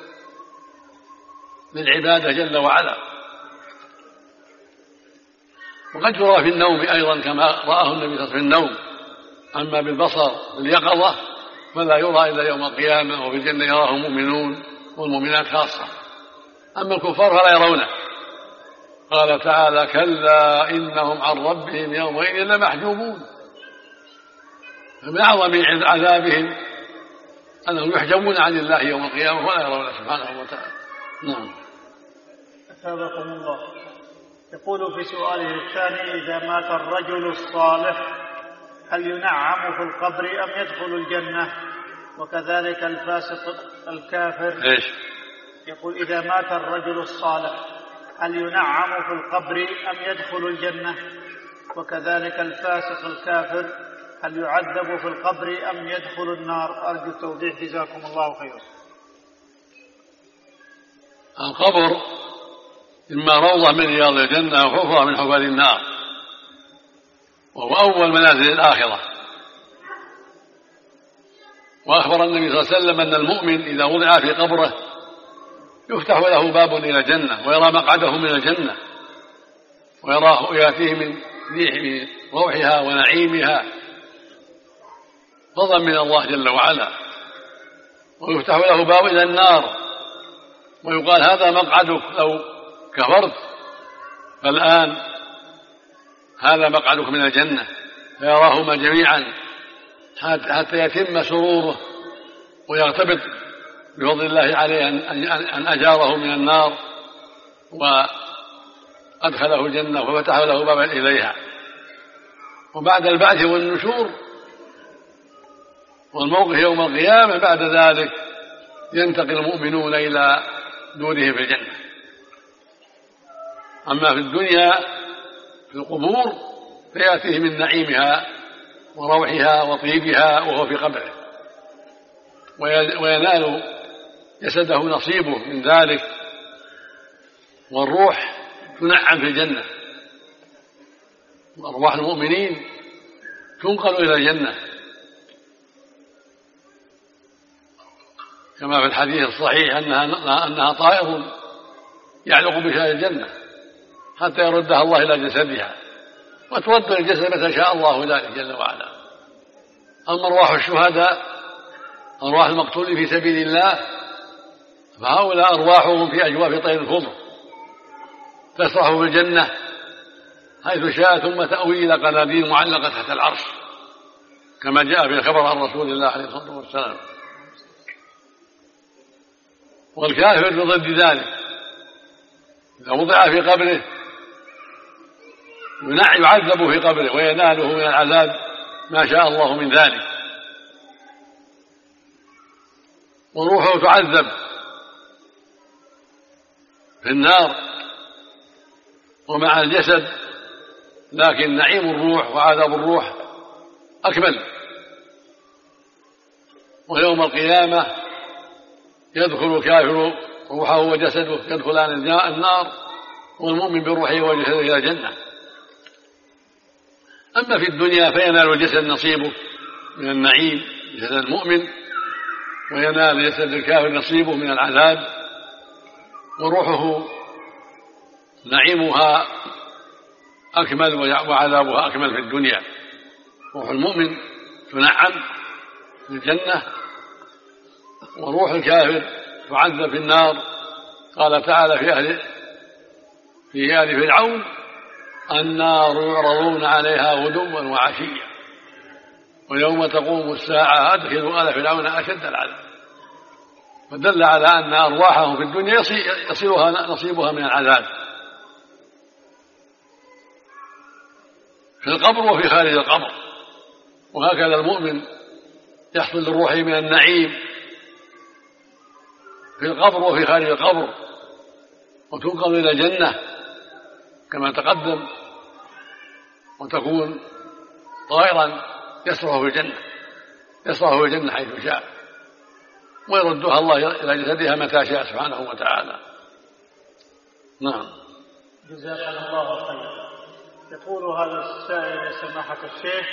للعبادة جل وعلا. وقد يرى في النوم أيضا كما رآه النبي صلى الله عليه وسلم في النوم. أما بالبصر باليقظة فلا يرى إلا يوم القيامة، وفي الجنة يراه المؤمنون والمؤمنات خاصة. أما الكفار فلا يرونه. قال تعالى كلا إنهم عن ربهم يومئذ لمحجوبون. فمن أعظم عذابهم أنهم يحجبون عن الله يوم القيامة ولا يرونه سبحانه وتعالى. نعم. أثابكم الله. يقول في سؤاله الثاني إذا مات الرجل الصالح هل ينعم في القبر أم يدخل الجنة؟ وكذلك الفاسق الكافر. إيش؟ يقول إذا مات الرجل الصالح هل ينعم في القبر أم يدخل الجنة؟ وكذلك الفاسق الكافر هل يعذب في القبر أم يدخل النار؟ أرجو التوضيح جزاكم الله خيرا. القبر إما روضة من رياض الجنة أو حفرة من حفر النار، وهو أول منازل الآخرة. وأخبر النبي صلى الله عليه وسلم أن المؤمن إذا وضع في قبره يفتح له باب إلى الجنة ويرى مقعده من الجنة ويراه يأتيه من روحها ونعيمها فضلا من الله جل وعلا، ويفتح له باب إلى النار ويقال هذا مقعدك لو كفرت فالآن هذا مقعدك من الجنة، فيراهما جميعا حتى يتم سروره ويغتبط بفضل الله عليه أن أجاره من النار وأدخله الجنة وفتح له بابا إليها. وبعد البعث والنشور والموقف يوم القيامة بعد ذلك ينتقل المؤمنون إلى دورهم في الجنة. أما في الدنيا في القبور فيأتيه من نعيمها وروحها وطيبها وهو في قبره، وينال جسده نصيبه من ذلك، والروح تنعم في الجنة، وأرواح المؤمنين تنقل إلى الجنة كما في الحديث الصحيح أنها طائر يعلق بشأن الجنة حتى يردها الله إلى جسدها، وترد الجسد متى شاء الله ذلك جل وعلا. أما أرواح الشهداء أرواح المقتول في سبيل الله فهؤلاء أرواحهم في أجواف طير الخضر تسرح في الجنة حيث شاء ثم تأوي إلى قناديل معلقة تحت العرش كما جاء في الخبر عن رسول الله عليه الصلاة والسلام. والكافر بضد ذلك إذا وضع في قبره يعذب في قبره ويناله من العذاب ما شاء الله من ذلك، وروحه تعذب في النار ومع الجسد، لكن نعيم الروح وعذاب الروح أكمل. ويوم القيامة يدخل الكافر روحه وجسده يدخلان النار، والمؤمن بروحه وجسده إلى الجنة. أما في الدنيا فينال الجسد نصيبه من النعيم جسد المؤمن، وينال جسد الكافر نصيبه من العذاب، وروحه نعيمها أكمل وعذابها أكمل في الدنيا. روح المؤمن تنعم في الجنة، وروح الكافر تعذب في النار. قال تعالى في آل فرعون النار يعرضون عليها غدوا وعشيا ويوم تقوم الساعة أدخلوا آل فرعون أشد العذاب. فدل على أن أرواحهم في الدنيا يصلها نصيبها من العذاب في القبر وفي خارج القبر. وهكذا المؤمن يحصل للروح من النعيم في القبر وفي خارج القبر، وتنقل إلى الجنة كما تقدم، وتكون طائرا يسرح في الجنة حيث شاء، ويردها الله إلى جسدها متى شاء سبحانه وتعالى. نعم. جزاكم الله خيرا. يقول هذا السائل يا سماحة الشيخ: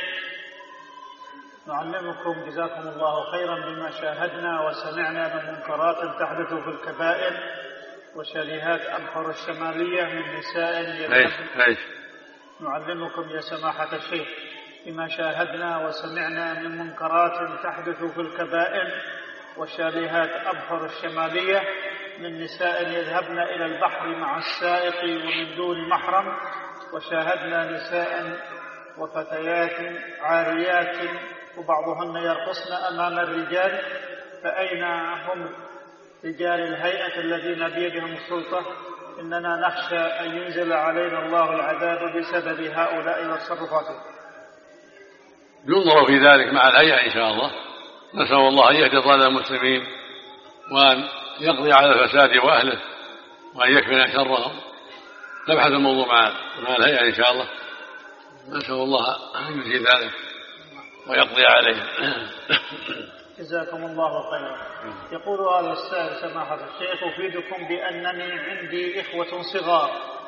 نعلمكم جزاكم الله خيرا بما شاهدنا وسمعنا من منكرات تحدث في الكبائر وشاليهات أبحر الشمالية من نساء نعلمكم يا سماحة الشيخ بما شاهدنا وسمعنا من منكرات تحدث في الكبائر وشاليهات أبحر الشمالية من نساء يذهبن إلى البحر مع السائق ومن دون محرم، وشاهدنا نساء وفتيات عاريات وبعضهن يرقصن أمام الرجال، فأين هم رجال الهيئة الذين بيدهم السلطة؟ إننا نخشى أن ينزل علينا الله العذاب بسبب هؤلاء وتصرفاتهم. ينظر في ذلك مع الهيئة إن شاء الله. نسأل الله أن يهدي ضلال المسلمين وأن يقضي على الفساد وأهله وأن يكفينا شرهم. نبحث الموضوع مع الهيئة إن شاء الله، نسأل الله أن يجزي ذلك ويقضي عليه. جزاكم الله خيرا. يقول هذا السائل: سماحة الشيخ، أفيدكم بأنني عندي إخوة صغار،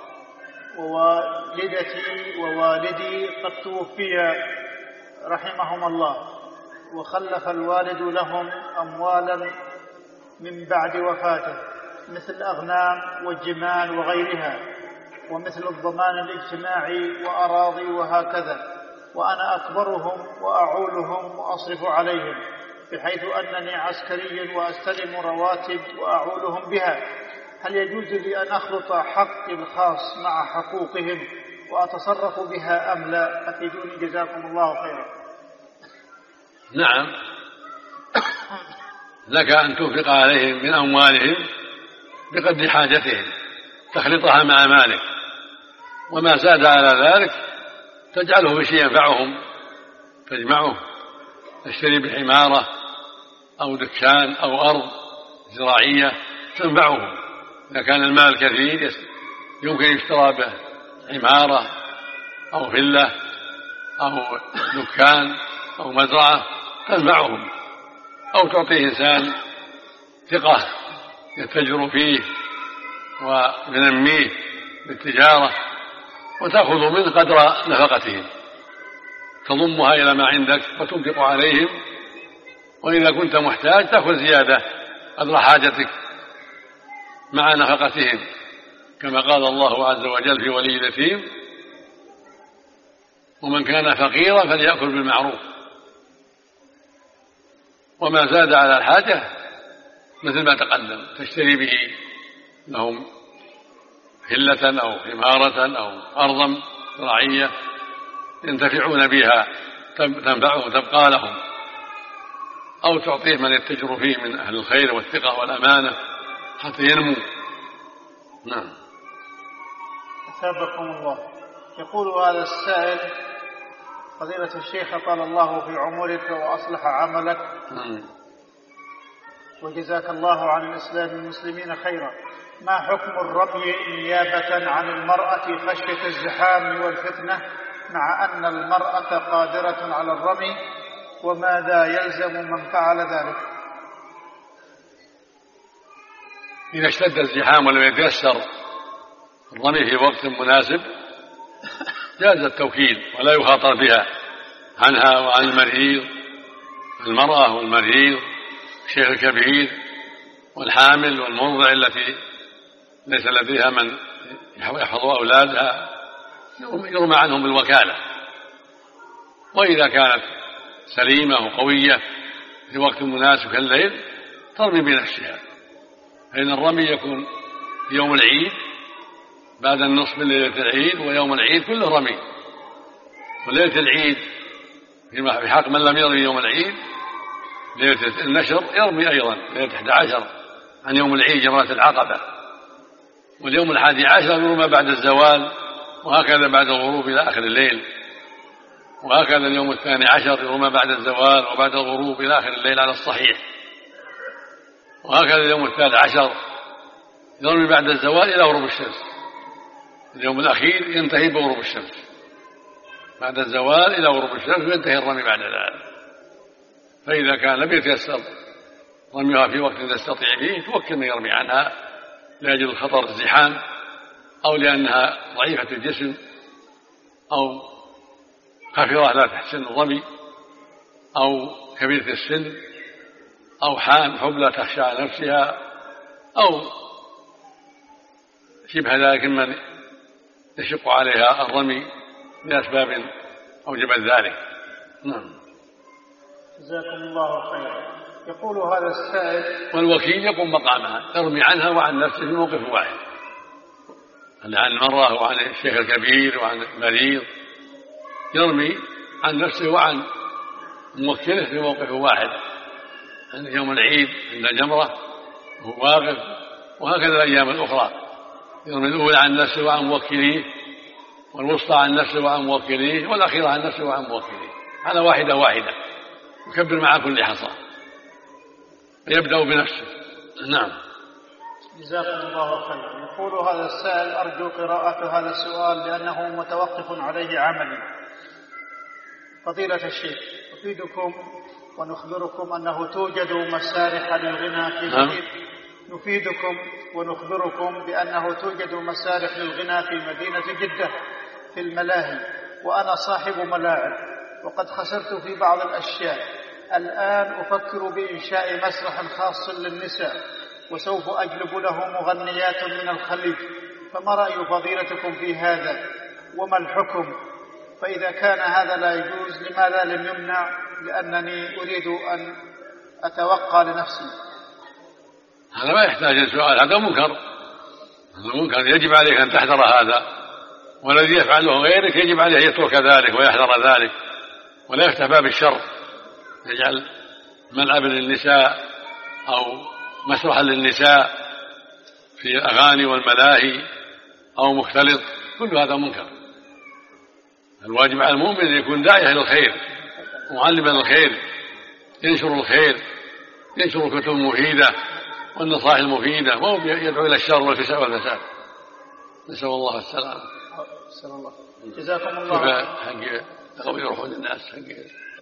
ووالدتي ووالدي قد توفيا رحمهم الله، وخلف الوالد لهم أموالا من بعد وفاته مثل أغنام والجمال وغيرها، ومثل الضمان الاجتماعي وأراضي وهكذا، وأنا أكبرهم وأعولهم وأصرف عليهم، بحيث أنني عسكري وأستلم رواتب وأعولهم بها. هل يجوز لي أن أخلط حقي الخاص مع حقوقهم وأتصرف بها أم لا؟ أفيدوني جزاكم الله خيرا. نعم، لك أن تنفق عليهم من أموالهم بقدر حاجتهم، تخلطها مع مالك، وما زاد على ذلك تجعله في شيء ينفعهم، تجمعه، تشتري بحمارة أو دكان أو أرض زراعية تنفعهم. إذا كان المال كثير يمكن يشترى به عمارة أو فيلا أو دكان أو مزرعة تنفعهم، أو تعطيه إنسان ثقة يتجر فيه وينميه بالتجارة، وتأخذ منه قدر نفقتهم، تضمها إلى ما عندك وتنفق عليهم، وإذا كنت محتاج تأخذ زيادة قدر حاجتك مع نفقتهم، كما قال الله عز وجل في ولي اليتيم: ومن كان فقيرا فليأكل بالمعروف. وما زاد على الحاجة مثل ما تقدم تشتري به لهم فلة أو حمارة أو أرضا زراعية ينتفعون بها تنفعهم تبقى لهم، أو تعطيه من يتجر فيه من أهل الخير والثقة والأمانة حتى ينمو. نعم. أثابكم الله. يقول هذا السائل: فضيلة الشيخ أطال الله في عمرك وأصلح عملك وجزاك الله عن الإسلام والمسلمين خيرا، ما حكم الرمي نيابة عن المرأة خشية الزحام والفتنة، مع أن المرأة قادرة على الرمي، وماذا يلزم من فعل ذلك؟ إذا اشتد الزحام ولم يتيسر الرمي في وقت مناسب جاز التوكيل ولا يخاطر بها عنها وعن المريض، المرأة والمريض، الشيخ الكبير والحامل والمرضع التي ليس لديها من يحفظ أولادها، يرمى عنهم بالوكالة. وإذا كانت سليمة وقوية في وقت مناسب كالليل ترمي بنفسها، فإن الرمي يكون في يوم العيد بعد النصف من ليلة العيد، ويوم العيد كله رمي، وليلة العيد في حق من لم يرمي يوم العيد ليلة النشر يرمي أيضا ليلة 11 عن يوم العيد جمرة العقبة، واليوم 11 يرمى بعد الزوال، وهكذا بعد الغروب إلى آخر الليل، وهكذا اليوم 12 يرمى بعد الزوال وبعد الغروب إلى آخر الليل على الصحيح، وهكذا اليوم 13 يرمي بعد الزوال إلى غروب الشمس. اليوم الأخير ينتهي بغروب الشمس، بعد الزوال إلى غروب الشمس وينتهي الرمي بعد ذلك. فإذا كان لم يتيسر رميها في وقت تستطيع فيه توكل من يرمي عنها لأجل خطر الزحام، أو لأنها ضعيفة الجسم أو خفرة لا تحسن الرمي، أو كبيرة السن، أو حبلى تخشى على نفسها، أو شبه ذلك من يشق عليها الرمي لأسباب أوجبت ذلك. نعم. جزاكم الله خيرا. يقول هذا السائل: والوكيل يقوم مقامها، يرمي عنها وعن نفسه في موقف واحد، عن المرأة وعن الشيخ الكبير وعن المريض، يرمي عن نفسه وعن موكله في موقف واحد، عند يوم العيد عند الجمرة وهو واقف، وهكذا الأيام الأخرى يرمي الأولى عن نفسه وعن موكليه، والوسطى عن نفسه وعن موكليه، والأخيرة عن نفسه وعن موكليه، على واحدة واحدة، يكبر مع كل حصى، يبدأ بنفسه. نعم. جزاكم الله خيرا. يقول هذا السائل: أرجو قراءة هذا السؤال لأنه متوقف عليه عملي. فضيلة الشيخ، أفيدكم ونخبركم أنه توجد مسارح للغنى في مدينة نفيدكم ونخبركم بأنه توجد مسارح للغنى في مدينة جدة في الملاهي، وأنا صاحب ملاعب وقد خسرت في بعض الأشياء. الآن أفكر بإنشاء مسرح خاص للنساء، وسوف أجلب له مغنيات من الخليج، فما رأي فضيلتكم في هذا وما الحكم؟ فإذا كان هذا لا يجوز لماذا لم يمنع؟ لأنني أريد أن أتوقع لنفسي. هذا ما يحتاج سؤال، هذا منكر، المنكر يجب عليك أن تحذر هذا، والذي يفعله غيرك يجب عليه أن يترك ذلك ويحذر ذلك، ولا يفتح باب الشر يجعل ملعبا للنساء أو مسرحا للنساء في الأغاني والملاهي أو مختلط، كل هذا منكر. الواجب على المؤمن أن يكون داعية إلى الخير، معلما الخير، ينشر الخير، ينشر الكتب المفيدة والنصائح المفيدة، وهو يدعو إلى الشر والفساد. نسأل الله السلامة. جزاكم الله. حق يروحون الناس حق